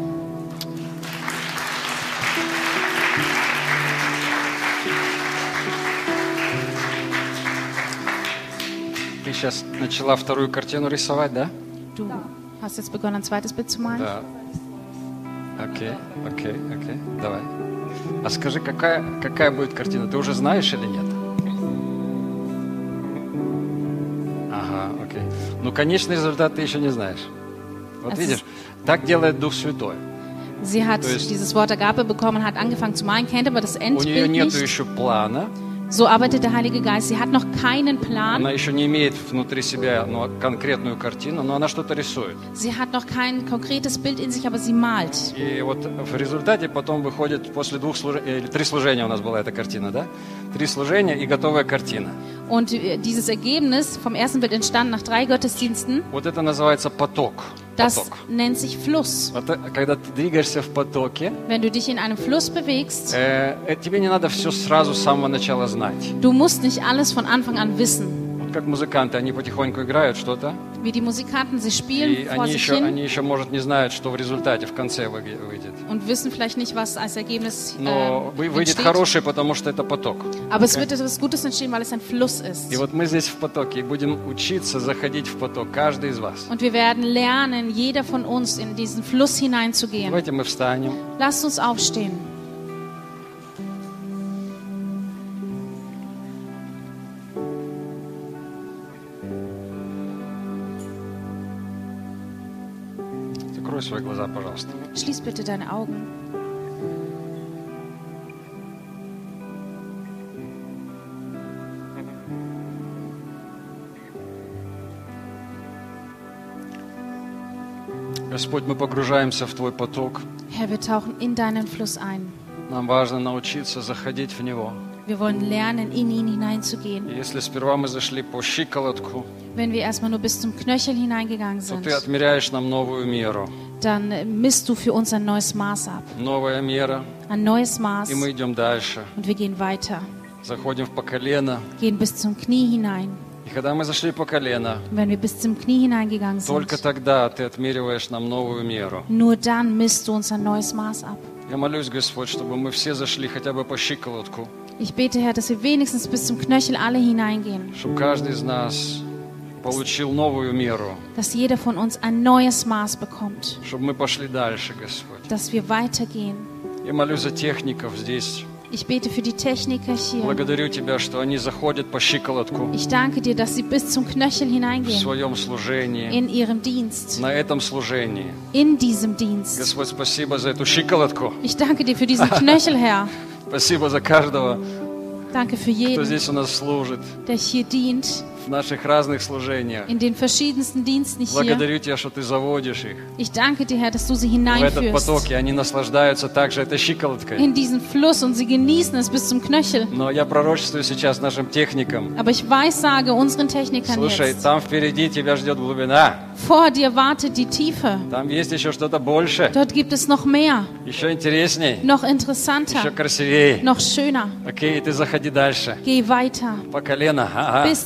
Speaker 6: Ты сейчас начала вторую картину рисовать, да?
Speaker 7: Du hast jetzt begonnen, ein zweites Bild zu malen?
Speaker 6: Да. Окей, окей, окей, давай. А скажи, какая, какая будет картина? Ты уже знаешь или нет? Ага, окей. Ну, конечный результат ты еще не знаешь. Вот
Speaker 7: Es
Speaker 6: видишь, так делает Дух Святой.
Speaker 7: Sie hat
Speaker 6: То есть-
Speaker 7: dieses Wort der Gabe bekommen, hat angefangen zu malen, kennt aber das
Speaker 6: У нее
Speaker 7: Endbild
Speaker 6: нет
Speaker 7: nicht.
Speaker 6: еще плана,
Speaker 7: So arbeitet der Heilige Geist. Sie hat noch keinen Plan.
Speaker 6: она еще не имеет внутри себя ну, конкретную картину, но она что-то рисует.
Speaker 7: Sie hat noch kein konkretes Bild in sich, aber sie malt.
Speaker 6: И вот в результате потом выходит после двух служений, или три служения у нас была эта картина, да? Три служения и готовая картина.
Speaker 7: Und äh, dieses Ergebnis vom ersten Bild entstanden nach drei Gottesdiensten.
Speaker 6: Вот это называется поток.
Speaker 7: Das
Speaker 6: Поток.
Speaker 7: nennt sich Fluss.
Speaker 6: Вот, э, когда ты двигаешься в потоке,
Speaker 7: Wenn du dich in einem Fluss bewegst,
Speaker 6: э, э, тебе не надо все сразу с самого начала знать.
Speaker 7: du musst nicht alles von Anfang an wissen.
Speaker 6: Вот как музыканты, они потихоньку играют что-то,
Speaker 7: Wie die Musikanten, sie
Speaker 6: и
Speaker 7: spielen vor
Speaker 6: они
Speaker 7: sich
Speaker 6: еще,
Speaker 7: hin
Speaker 6: они еще, может, не знают, что в результате, в конце вы- выйдет.
Speaker 7: und wissen vielleicht nicht, was als Ergebnis
Speaker 6: Но
Speaker 7: äh,
Speaker 6: вы- выйдет
Speaker 7: entsteht.
Speaker 6: хороший, потому что это поток.
Speaker 7: Aber es wird etwas Gutes entstehen, weil es ein Fluss ist.
Speaker 6: И вот мы здесь в потоке, и будем учиться заходить в поток, каждый из вас.
Speaker 7: Und wir werden lernen, jeder von uns in diesen Fluss hineinzugehen.
Speaker 6: Давайте мы встанем.
Speaker 7: Lasst uns aufstehen.
Speaker 6: Закрой свои глаза, пожалуйста.
Speaker 7: Schließ bitte deine Augen.
Speaker 6: Господь, мы погружаемся в Твой поток.
Speaker 7: Herr, wir tauchen in deinen Fluss ein.
Speaker 6: Нам важно научиться заходить в него.
Speaker 7: Wir wollen lernen, in ihn hineinzugehen.
Speaker 6: И если сперва мы зашли по щиколотку,
Speaker 7: Wenn wir erstmal nur bis zum Knöchel hineingegangen
Speaker 6: то
Speaker 7: sind,
Speaker 6: Ты отмеряешь нам новую меру.
Speaker 7: dann äh, misst du für uns ein neues Maß ab.
Speaker 6: Новая мера,
Speaker 7: Ein neues Maß.
Speaker 6: и мы идем дальше.
Speaker 7: Und wir gehen weiter.
Speaker 6: Заходим в по колено.
Speaker 7: Gehen bis zum Knie hinein.
Speaker 6: И когда мы зашли по колено,
Speaker 7: Und wenn wir bis zum Knie hineingegangen
Speaker 6: только
Speaker 7: sind,
Speaker 6: тогда Ты отмериваешь нам новую меру.
Speaker 7: nur dann misst du uns ein neues Maß ab.
Speaker 6: Я молюсь, Господь, чтобы мы все зашли хотя бы по щиколотку,
Speaker 7: Ich bete, Herr, dass wir wenigstens bis zum Knöchel alle hineingehen.
Speaker 6: чтобы каждый из нас получил новую меру,
Speaker 7: Dass jeder von uns ein neues Maß bekommt.
Speaker 6: чтобы мы пошли дальше, Господь.
Speaker 7: Dass wir weitergehen.
Speaker 6: Я молюсь за техников здесь.
Speaker 7: Ich bete für die Techniker hier.
Speaker 6: Благодарю Тебя, что они заходят по щиколотку
Speaker 7: Ich danke dir, dass sie bis zum Knöchel
Speaker 6: в
Speaker 7: hineingehen.
Speaker 6: своем служении,
Speaker 7: In ihrem Dienst.
Speaker 6: на этом служении.
Speaker 7: In diesem Dienst.
Speaker 6: Господь, спасибо за эту щиколотку.
Speaker 7: Ich danke dir für diesen Knöchel, Herr.
Speaker 6: Спасибо за каждого,
Speaker 7: Danke für
Speaker 6: кто
Speaker 7: jeden,
Speaker 6: здесь у нас служит,
Speaker 7: der hier dient.
Speaker 6: в наших разных служениях.
Speaker 7: In den verschiedensten Diensten hier.
Speaker 6: Благодарю Тебя, что Ты заводишь их
Speaker 7: Ich danke dir, Herr, dass du sie
Speaker 6: в этот
Speaker 7: hineinführst.
Speaker 6: поток, и они наслаждаются также этой щиколоткой.
Speaker 7: In diesen Fluss und sie genießen es bis zum Knöchel.
Speaker 6: Но я пророчествую сейчас нашим техникам.
Speaker 7: Aber ich weissage unseren Technikern
Speaker 6: Слушай,
Speaker 7: jetzt.
Speaker 6: там впереди тебя ждет глубина.
Speaker 7: Vor dir wartet die Tiefe.
Speaker 6: Там есть еще что-то больше,
Speaker 7: Dort gibt es noch mehr,
Speaker 6: еще интересней,
Speaker 7: noch
Speaker 6: еще
Speaker 7: interessanter,
Speaker 6: красивее.
Speaker 7: noch schöner.
Speaker 6: Окей, ты заходи дальше.
Speaker 7: Geh weiter
Speaker 6: По колено. Ага.
Speaker 7: bis zum Knie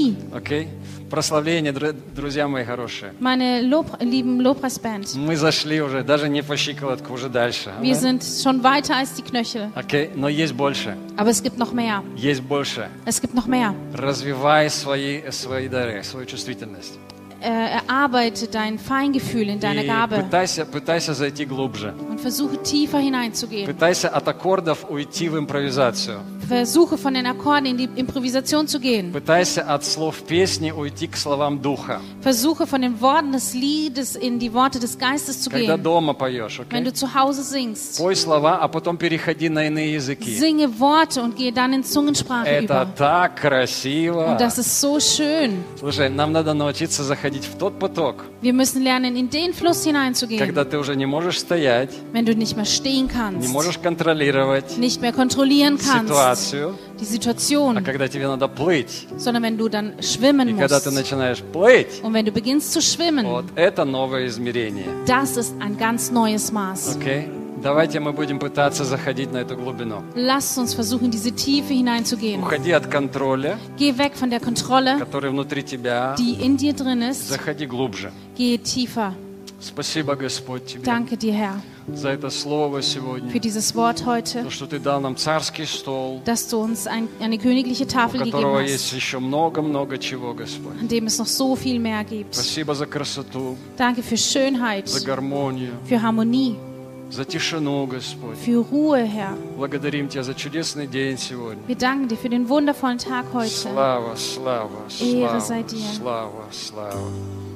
Speaker 7: nie.
Speaker 6: Окей? Прославление, дру- друзья мои хорошие.
Speaker 7: Meine Lob, lieben Lobpreisband,
Speaker 6: Мы зашли уже, даже не по щиколотку, уже дальше.
Speaker 7: wir
Speaker 6: Аминь.
Speaker 7: sind schon weiter als die Knöchel.
Speaker 6: Окей? Но есть больше.
Speaker 7: Aber es gibt noch mehr.
Speaker 6: Есть больше.
Speaker 7: Es gibt noch mehr.
Speaker 6: Развивай свои, свои дары, свою чувствительность.
Speaker 7: Äh, erarbeite dein Feingefühl in deiner
Speaker 6: И
Speaker 7: Gabe
Speaker 6: пытайся, пытайся зайти глубже.
Speaker 7: und versuche tiefer hineinzugehen.
Speaker 6: Пытайся от аккордов уйти в импровизацию.
Speaker 7: Versuche von den Akkorden in die Improvisation zu gehen.
Speaker 6: Пытайся от слов песни уйти к словам духа.
Speaker 7: Versuche von den Worten des Liedes in die Worte des Geistes zu
Speaker 6: Когда
Speaker 7: gehen.
Speaker 6: дома поешь,
Speaker 7: Wenn
Speaker 6: окей?
Speaker 7: du zu Hause singst,
Speaker 6: Пой слова, а потом переходи на иные языки.
Speaker 7: singe Worte und gehe dann in Zungensprache
Speaker 6: Это
Speaker 7: über.
Speaker 6: так красиво.
Speaker 7: Und das ist so schön.
Speaker 6: Слушай, нам надо научиться заходить в тот поток,
Speaker 7: Wir müssen lernen, in den Fluss hineinzugehen,
Speaker 6: когда ты уже не можешь стоять,
Speaker 7: wenn du nicht mehr stehen
Speaker 6: не
Speaker 7: kannst,
Speaker 6: можешь контролировать
Speaker 7: nicht mehr kontrollieren kannst,
Speaker 6: ситуацию,
Speaker 7: die
Speaker 6: а
Speaker 7: Situation,
Speaker 6: когда тебе надо плыть.
Speaker 7: sondern wenn du dann schwimmen
Speaker 6: И когда ты
Speaker 7: musst.
Speaker 6: начинаешь плыть,
Speaker 7: Und wenn du beginnst zu schwimmen,
Speaker 6: вот это новое измерение.
Speaker 7: das ist ein ganz neues Maß.
Speaker 6: Окей? Давайте мы будем пытаться заходить на эту глубину.
Speaker 7: Lasst uns versuchen, in diese Tiefe hineinzugehen.
Speaker 6: Уходи от контроля,
Speaker 7: Geh weg von der Kontrolle,
Speaker 6: который внутри тебя.
Speaker 7: die in dir drin ist.
Speaker 6: Заходи глубже.
Speaker 7: Geh tiefer.
Speaker 6: Спасибо, Господь, Тебе
Speaker 7: Danke dir, Herr,
Speaker 6: за это слово
Speaker 7: für
Speaker 6: сегодня.
Speaker 7: dieses Wort heute,
Speaker 6: То, что Ты дал нам царский стол,
Speaker 7: dass du uns ein, eine königliche
Speaker 6: у
Speaker 7: Tafel gegeben
Speaker 6: которого есть
Speaker 7: hast,
Speaker 6: еще много-много чего, Господь.
Speaker 7: an dem es noch so viel mehr gibt.
Speaker 6: Спасибо за красоту,
Speaker 7: Danke für Schönheit,
Speaker 6: за гармонию,
Speaker 7: für Harmonie,
Speaker 6: за тишину, Господь.
Speaker 7: für Ruhe, Herr.
Speaker 6: Благодарим Тебя за чудесный день сегодня.
Speaker 7: Wir danken dir für den wundervollen Tag heute.
Speaker 6: Слава, слава,
Speaker 7: Ehre
Speaker 6: слава,
Speaker 7: sei dir.
Speaker 6: слава, слава.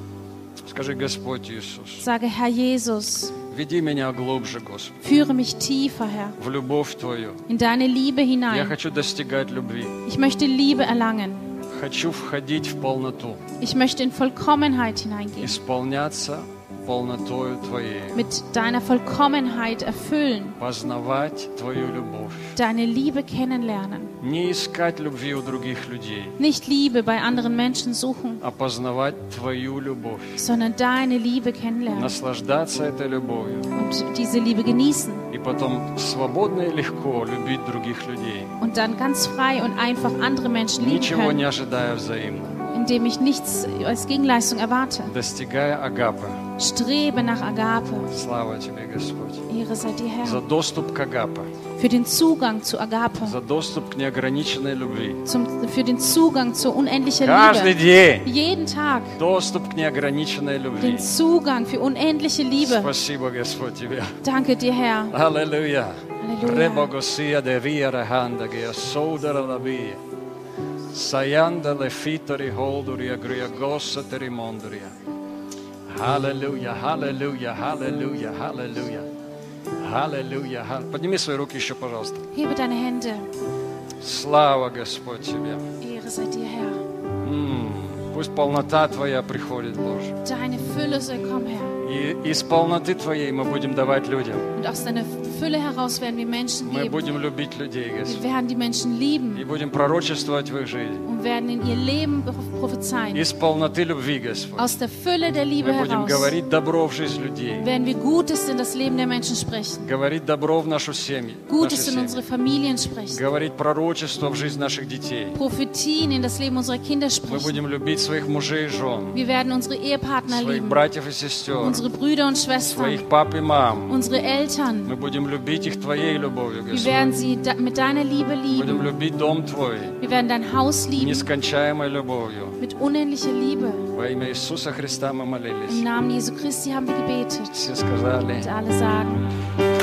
Speaker 6: Скажи, Господь Иисус,
Speaker 7: Sage, Herr Jesus,
Speaker 6: веди меня глубже, Господь,
Speaker 7: führe mich tiefer, Herr,
Speaker 6: в любовь Твою.
Speaker 7: in deine Liebe
Speaker 6: Я
Speaker 7: hinein.
Speaker 6: хочу достигать любви.
Speaker 7: Ich möchte Liebe erlangen.
Speaker 6: Хочу входить в полноту,
Speaker 7: Ich möchte in Vollkommenheit hineingehen,
Speaker 6: исполняться полнотою Твоей,
Speaker 7: mit deiner Vollkommenheit erfüllen,
Speaker 6: познавать Твою любовь.
Speaker 7: deine Liebe kennenlernen.
Speaker 6: Не искать любви у других людей,
Speaker 7: Nicht Liebe bei anderen Menschen suchen,
Speaker 6: а познавать Твою любовь.
Speaker 7: sondern deine Liebe kennenlernen
Speaker 6: Наслаждаться этой любовью.
Speaker 7: und diese Liebe genießen
Speaker 6: И потом свободно и легко любить других людей,
Speaker 7: und dann ganz frei und einfach andere Menschen lieben
Speaker 6: ничего не
Speaker 7: können,
Speaker 6: ожидая взаимно,
Speaker 7: indem ich nichts als Gegenleistung erwarte.
Speaker 6: достигая агапы.
Speaker 7: Strebe nach Agape.
Speaker 6: Слава Тебе, Господь.
Speaker 7: Ehre sei dir,
Speaker 6: За
Speaker 7: Herr,
Speaker 6: доступ к агапе,
Speaker 7: für den Zugang zu Agape,
Speaker 6: за доступ к неограниченной любви.
Speaker 7: zum, für den Zugang zur unendlichen
Speaker 6: Каждый
Speaker 7: Liebe.
Speaker 6: день
Speaker 7: Jeden Tag
Speaker 6: доступ к неограниченной любви.
Speaker 7: den Zugang für unendliche Liebe.
Speaker 6: Спасибо, Господь, Тебе.
Speaker 7: Danke dir, Herr.
Speaker 6: Аллилуйя.
Speaker 7: Halleluja.
Speaker 6: Ребогосия де виера ханда гея соудара лабия. Саянда лефитори холдурия грия госса теримондурия. Аллилуйя, аллилуйя, аллилуйя, аллилуйя. Аллилуйя. ха- Подними свои руки еще, пожалуйста.
Speaker 7: Hebe deine Hände.
Speaker 6: Слава, Господь, Тебе.
Speaker 7: Ehre sei dir, Herr.
Speaker 6: М, Пусть полнота Твоя приходит, Боже.
Speaker 7: Deine Fülle soll kommen, Herr.
Speaker 6: И из полноты Твоей мы будем давать людям.
Speaker 7: Und aus deiner Fülle heraus werden wir Menschen
Speaker 6: Мы
Speaker 7: geben.
Speaker 6: будем любить людей,
Speaker 7: Wir
Speaker 6: Господь.
Speaker 7: werden die Menschen
Speaker 6: И
Speaker 7: lieben
Speaker 6: будем пророчествовать в их жизнь.
Speaker 7: und werden in ihr Leben prophezeien.
Speaker 6: Из полноты любви, Господь.
Speaker 7: Aus der Fülle der Liebe
Speaker 6: Мы будем
Speaker 7: heraus
Speaker 6: говорить добро в жизнь людей.
Speaker 7: werden wir Gutes in das Leben der Menschen sprechen.
Speaker 6: Говорить добро в нашу семью. в наши
Speaker 7: Gutes in
Speaker 6: семьи.
Speaker 7: unsere Familien sprechen.
Speaker 6: Говорить пророчество в жизнь наших детей.
Speaker 7: Prophetien in das Leben unserer Kinder
Speaker 6: Мы
Speaker 7: sprechen.
Speaker 6: будем любить своих мужей и жен,
Speaker 7: Wir werden unsere Ehepartner
Speaker 6: своих
Speaker 7: lieben,
Speaker 6: братьев и сестер,
Speaker 7: unsere Brüder und Schwestern,
Speaker 6: своих пап и мам.
Speaker 7: unsere Eltern.
Speaker 6: Мы будем любить их Твоей любовью,
Speaker 7: Wir werden
Speaker 6: Господь.
Speaker 7: sie da- mit deiner Liebe
Speaker 6: Будем
Speaker 7: lieben.
Speaker 6: любить дом Твой
Speaker 7: Wir werden dein Haus lieben
Speaker 6: нескончаемой любовью.
Speaker 7: mit unendlicher Liebe.
Speaker 6: Во имя Иисуса Христа мы
Speaker 7: Im
Speaker 6: молились.
Speaker 7: Namen Jesu Christi haben wir gebetet.
Speaker 6: Все сказали.
Speaker 7: Und alle sagen,